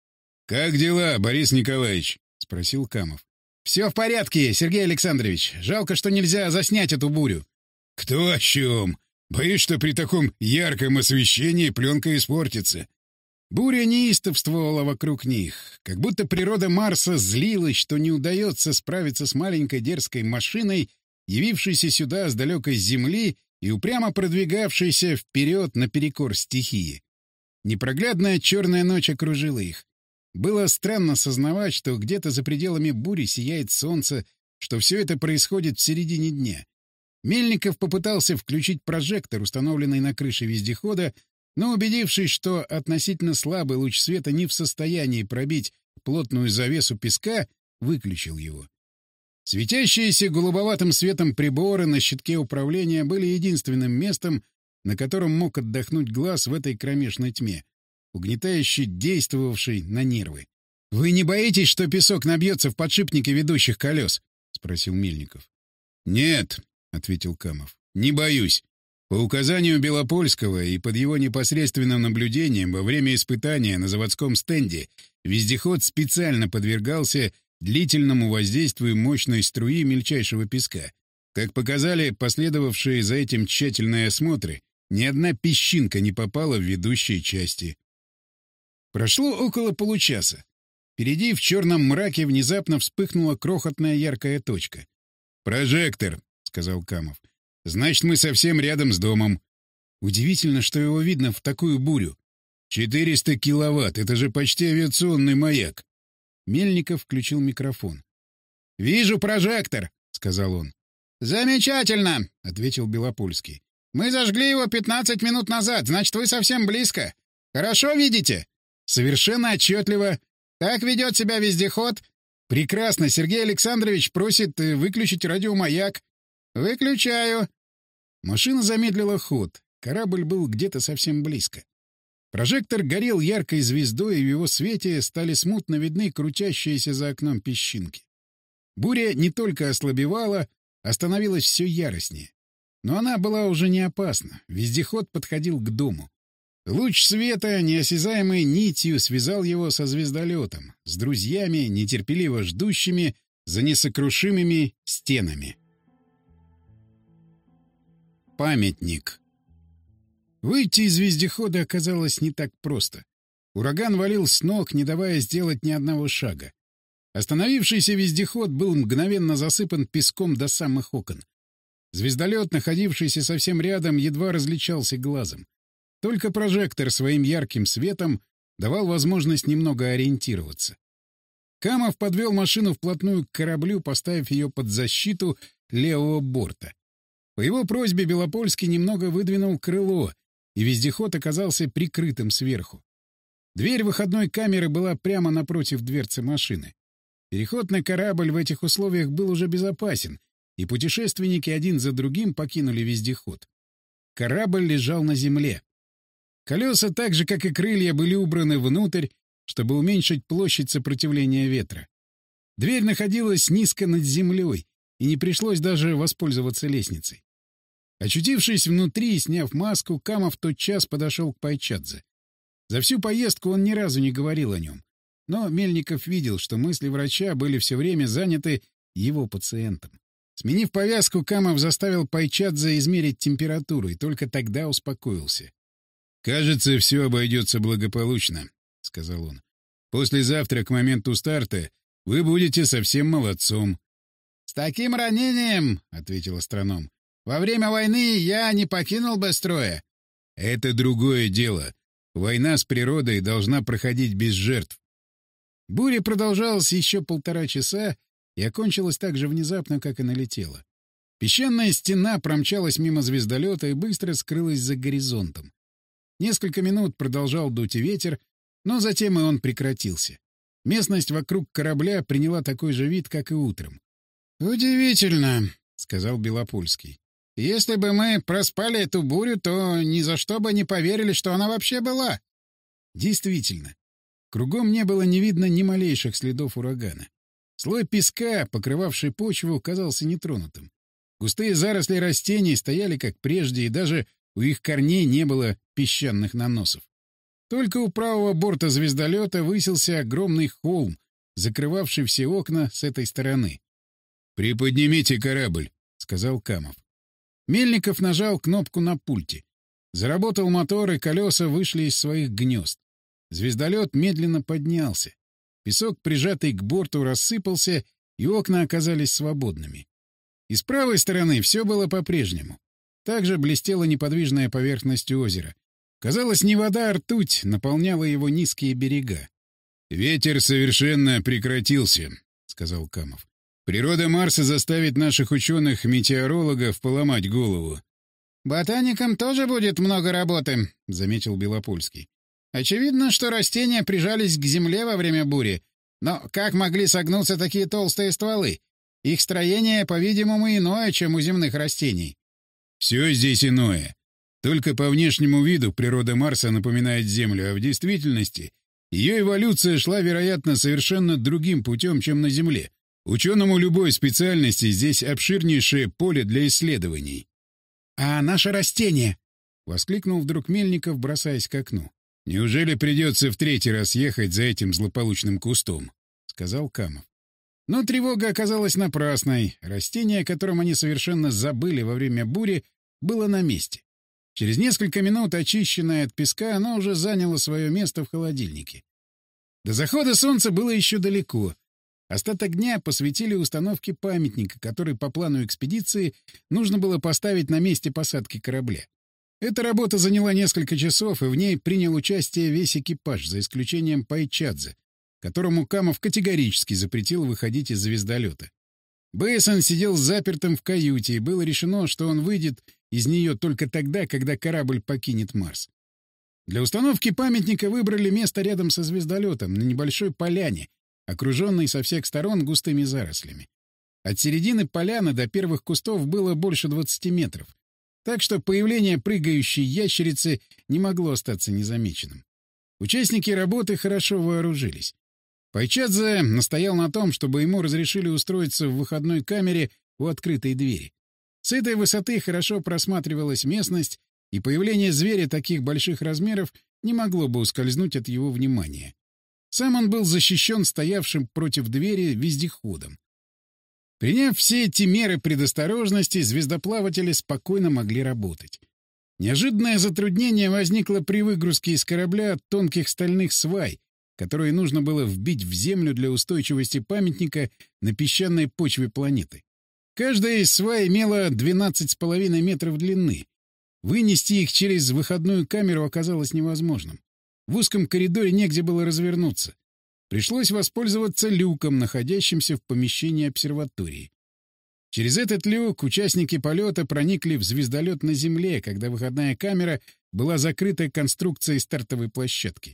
«Как дела, Борис Николаевич?» — спросил Камов. «Все в порядке, Сергей Александрович. Жалко, что нельзя заснять эту бурю». «Кто о чем? Боюсь, что при таком ярком освещении пленка испортится». Буря неистовствовала вокруг них, как будто природа Марса злилась, что не удается справиться с маленькой дерзкой машиной, явившейся сюда с далекой Земли и упрямо продвигавшейся вперед наперекор стихии. Непроглядная черная ночь окружила их. Было странно сознавать, что где-то за пределами бури сияет солнце, что все это происходит в середине дня. Мельников попытался включить прожектор, установленный на крыше вездехода, но, убедившись, что относительно слабый луч света не в состоянии пробить плотную завесу песка, выключил его. Светящиеся голубоватым светом приборы на щитке управления были единственным местом, на котором мог отдохнуть глаз в этой кромешной тьме, угнетающе действовавшей на нервы. — Вы не боитесь, что песок набьется в подшипники ведущих колес? — спросил Мельников. — Нет, — ответил Камов, — не боюсь. По указанию Белопольского и под его непосредственным наблюдением во время испытания на заводском стенде вездеход специально подвергался длительному воздействию мощной струи мельчайшего песка. Как показали последовавшие за этим тщательные осмотры, ни одна песчинка не попала в ведущие части. Прошло около получаса. Впереди в черном мраке внезапно вспыхнула крохотная яркая точка. «Прожектор», — сказал Камов. «Значит, мы совсем рядом с домом». Удивительно, что его видно в такую бурю. 400 киловатт — это же почти авиационный маяк. Мельников включил микрофон. «Вижу прожектор», — сказал он. «Замечательно», — ответил Белопольский. «Мы зажгли его 15 минут назад, значит, вы совсем близко. Хорошо видите?» «Совершенно отчетливо. Как ведет себя вездеход?» «Прекрасно. Сергей Александрович просит выключить радиомаяк». «Выключаю». Машина замедлила ход. Корабль был где-то совсем близко. Прожектор горел яркой звездой, и в его свете стали смутно видны крутящиеся за окном песчинки. Буря не только ослабевала, а становилась все яростнее. Но она была уже не опасна. Вездеход подходил к дому. Луч света, неосязаемой нитью, связал его со звездолетом, с друзьями, нетерпеливо ждущими за несокрушимыми стенами. Памятник. Выйти из вездехода оказалось не так просто. Ураган валил с ног, не давая сделать ни одного шага. Остановившийся вездеход был мгновенно засыпан песком до самых окон. Звездолет, находившийся совсем рядом, едва различался глазом. Только прожектор своим ярким светом давал возможность немного ориентироваться. Камов подвел машину вплотную к кораблю, поставив ее под защиту левого борта. По его просьбе Белопольский немного выдвинул крыло, и вездеход оказался прикрытым сверху. Дверь выходной камеры была прямо напротив дверцы машины. Переход на корабль в этих условиях был уже безопасен, и путешественники один за другим покинули вездеход. Корабль лежал на земле. Колеса, так же, как и крылья, были убраны внутрь, чтобы уменьшить площадь сопротивления ветра. Дверь находилась низко над землей, и не пришлось даже воспользоваться лестницей. Очутившись внутри и сняв маску, Камов тотчас подошел к Пайчадзе. За всю поездку он ни разу не говорил о нем. Но Мельников видел, что мысли врача были все время заняты его пациентом. Сменив повязку, Камов заставил Пайчадзе измерить температуру, и только тогда успокоился. «Кажется, все обойдется благополучно», — сказал он. «Послезавтра, к моменту старта, вы будете совсем молодцом». «С таким ранением, — ответил астроном, — во время войны я не покинул бы строя». «Это другое дело. Война с природой должна проходить без жертв». Буря продолжалась еще 1,5 часа и окончилась так же внезапно, как и налетела. Песчаная стена промчалась мимо звездолета и быстро скрылась за горизонтом. Несколько минут продолжал дуть ветер, но затем и он прекратился. Местность вокруг корабля приняла такой же вид, как и утром. «Удивительно», — сказал Белопольский. «Если бы мы проспали эту бурю, то ни за что бы не поверили, что она вообще была». Действительно, кругом не было не видно ни малейших следов урагана. Слой песка, покрывавший почву, казался нетронутым. Густые заросли растений стояли как прежде, и даже у их корней не было песчаных наносов. Только у правого борта звездолета высился огромный холм, закрывавший все окна с этой стороны. «Приподнимите корабль», — сказал Камов. Мельников нажал кнопку на пульте. Заработал мотор, и колеса вышли из своих гнезд. Звездолет медленно поднялся. Песок, прижатый к борту, рассыпался, и окна оказались свободными. И с правой стороны все было по-прежнему. Также блестела неподвижная поверхность озера. Казалось, не вода, а ртуть наполняла его низкие берега. «Ветер совершенно прекратился», — сказал Камов. «Природа Марса заставит наших ученых-метеорологов поломать голову». «Ботаникам тоже будет много работы», — заметил Белопольский. «Очевидно, что растения прижались к земле во время бури. Но как могли согнуться такие толстые стволы? Их строение, по-видимому, иное, чем у земных растений». «Все здесь иное. Только по внешнему виду природа Марса напоминает Землю, а в действительности ее эволюция шла, вероятно, совершенно другим путем, чем на Земле. Ученому любой специальности здесь обширнейшее поле для исследований». «А наше растение?» — воскликнул вдруг Мельников, бросаясь к окну. «Неужели придется в третий раз ехать за этим злополучным кустом?» — сказал Камов. Но тревога оказалась напрасной. Растение, о котором они совершенно забыли во время бури, было на месте. Через несколько минут, очищенное от песка, оно уже заняло свое место в холодильнике. До захода солнца было еще далеко. Остаток дня посвятили установке памятника, который по плану экспедиции нужно было поставить на месте посадки корабля. Эта работа заняла несколько часов, и в ней принял участие весь экипаж, за исключением Пайчадзе, которому Камов категорически запретил выходить из звездолета. Бейсон сидел запертым в каюте, и было решено, что он выйдет из нее только тогда, когда корабль покинет Марс. Для установки памятника выбрали место рядом со звездолетом, на небольшой поляне, окруженной со всех сторон густыми зарослями. От середины поляны до первых кустов было больше 20 метров, так что появление прыгающей ящерицы не могло остаться незамеченным. Участники работы хорошо вооружились. Пайчадзе настоял на том, чтобы ему разрешили устроиться в выходной камере у открытой двери. С этой высоты хорошо просматривалась местность, и появление зверя таких больших размеров не могло бы ускользнуть от его внимания. Сам он был защищен стоявшим против двери вездеходом. Приняв все эти меры предосторожности, звездоплаватели спокойно могли работать. Неожиданное затруднение возникло при выгрузке из корабля тонких стальных свай, которые нужно было вбить в землю для устойчивости памятника на песчаной почве планеты. Каждая из свай имела 12,5 метров длины. Вынести их через выходную камеру оказалось невозможным. В узком коридоре негде было развернуться. Пришлось воспользоваться люком, находящимся в помещении обсерватории. Через этот люк участники полета проникли в звездолет на Земле, когда выходная камера была закрыта конструкцией стартовой площадки.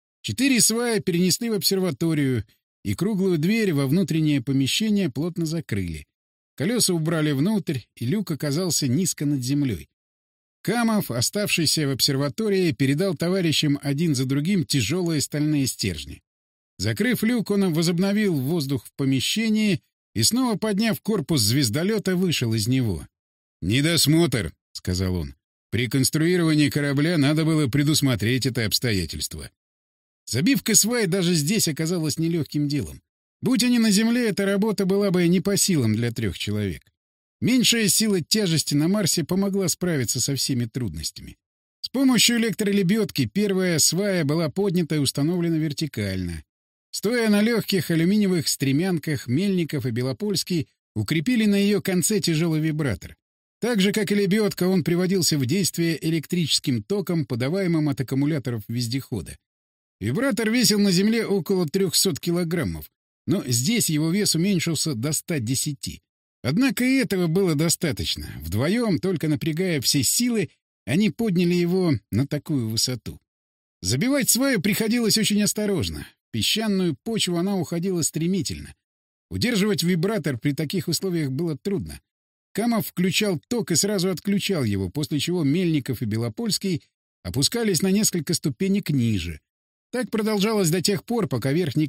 4 сваи перенесли в обсерваторию, и круглую дверь во внутреннее помещение плотно закрыли. Колеса убрали внутрь, и люк оказался низко над землей. Камов, оставшийся в обсерватории, передал товарищам один за другим тяжелые стальные стержни. Закрыв люк, он возобновил воздух в помещении и, снова подняв корпус звездолета, вышел из него. «Недосмотр», — сказал он. «При конструировании корабля надо было предусмотреть это обстоятельство». Забивка свай даже здесь оказалась нелегким делом. Будь они на Земле, эта работа была бы не по силам для 3 человек. Меньшая сила тяжести на Марсе помогла справиться со всеми трудностями. С помощью электролебедки первая свая была поднята и установлена вертикально. Стоя на легких алюминиевых стремянках, Мельников и Белопольский укрепили на ее конце тяжелый вибратор. Так же, как и лебедка, он приводился в действие электрическим током, подаваемым от аккумуляторов вездехода. Вибратор весил на Земле около 300 килограммов, но здесь его вес уменьшился до 110. Однако и этого было достаточно. Вдвоем, только напрягая все силы, они подняли его на такую высоту. Забивать сваю приходилось очень осторожно. В песчаную почву она уходила стремительно. Удерживать вибратор при таких условиях было трудно. Камов включал ток и сразу отключал его, после чего Мельников и Белопольский опускались на несколько ступенек ниже. Так продолжалось до тех пор, пока верхний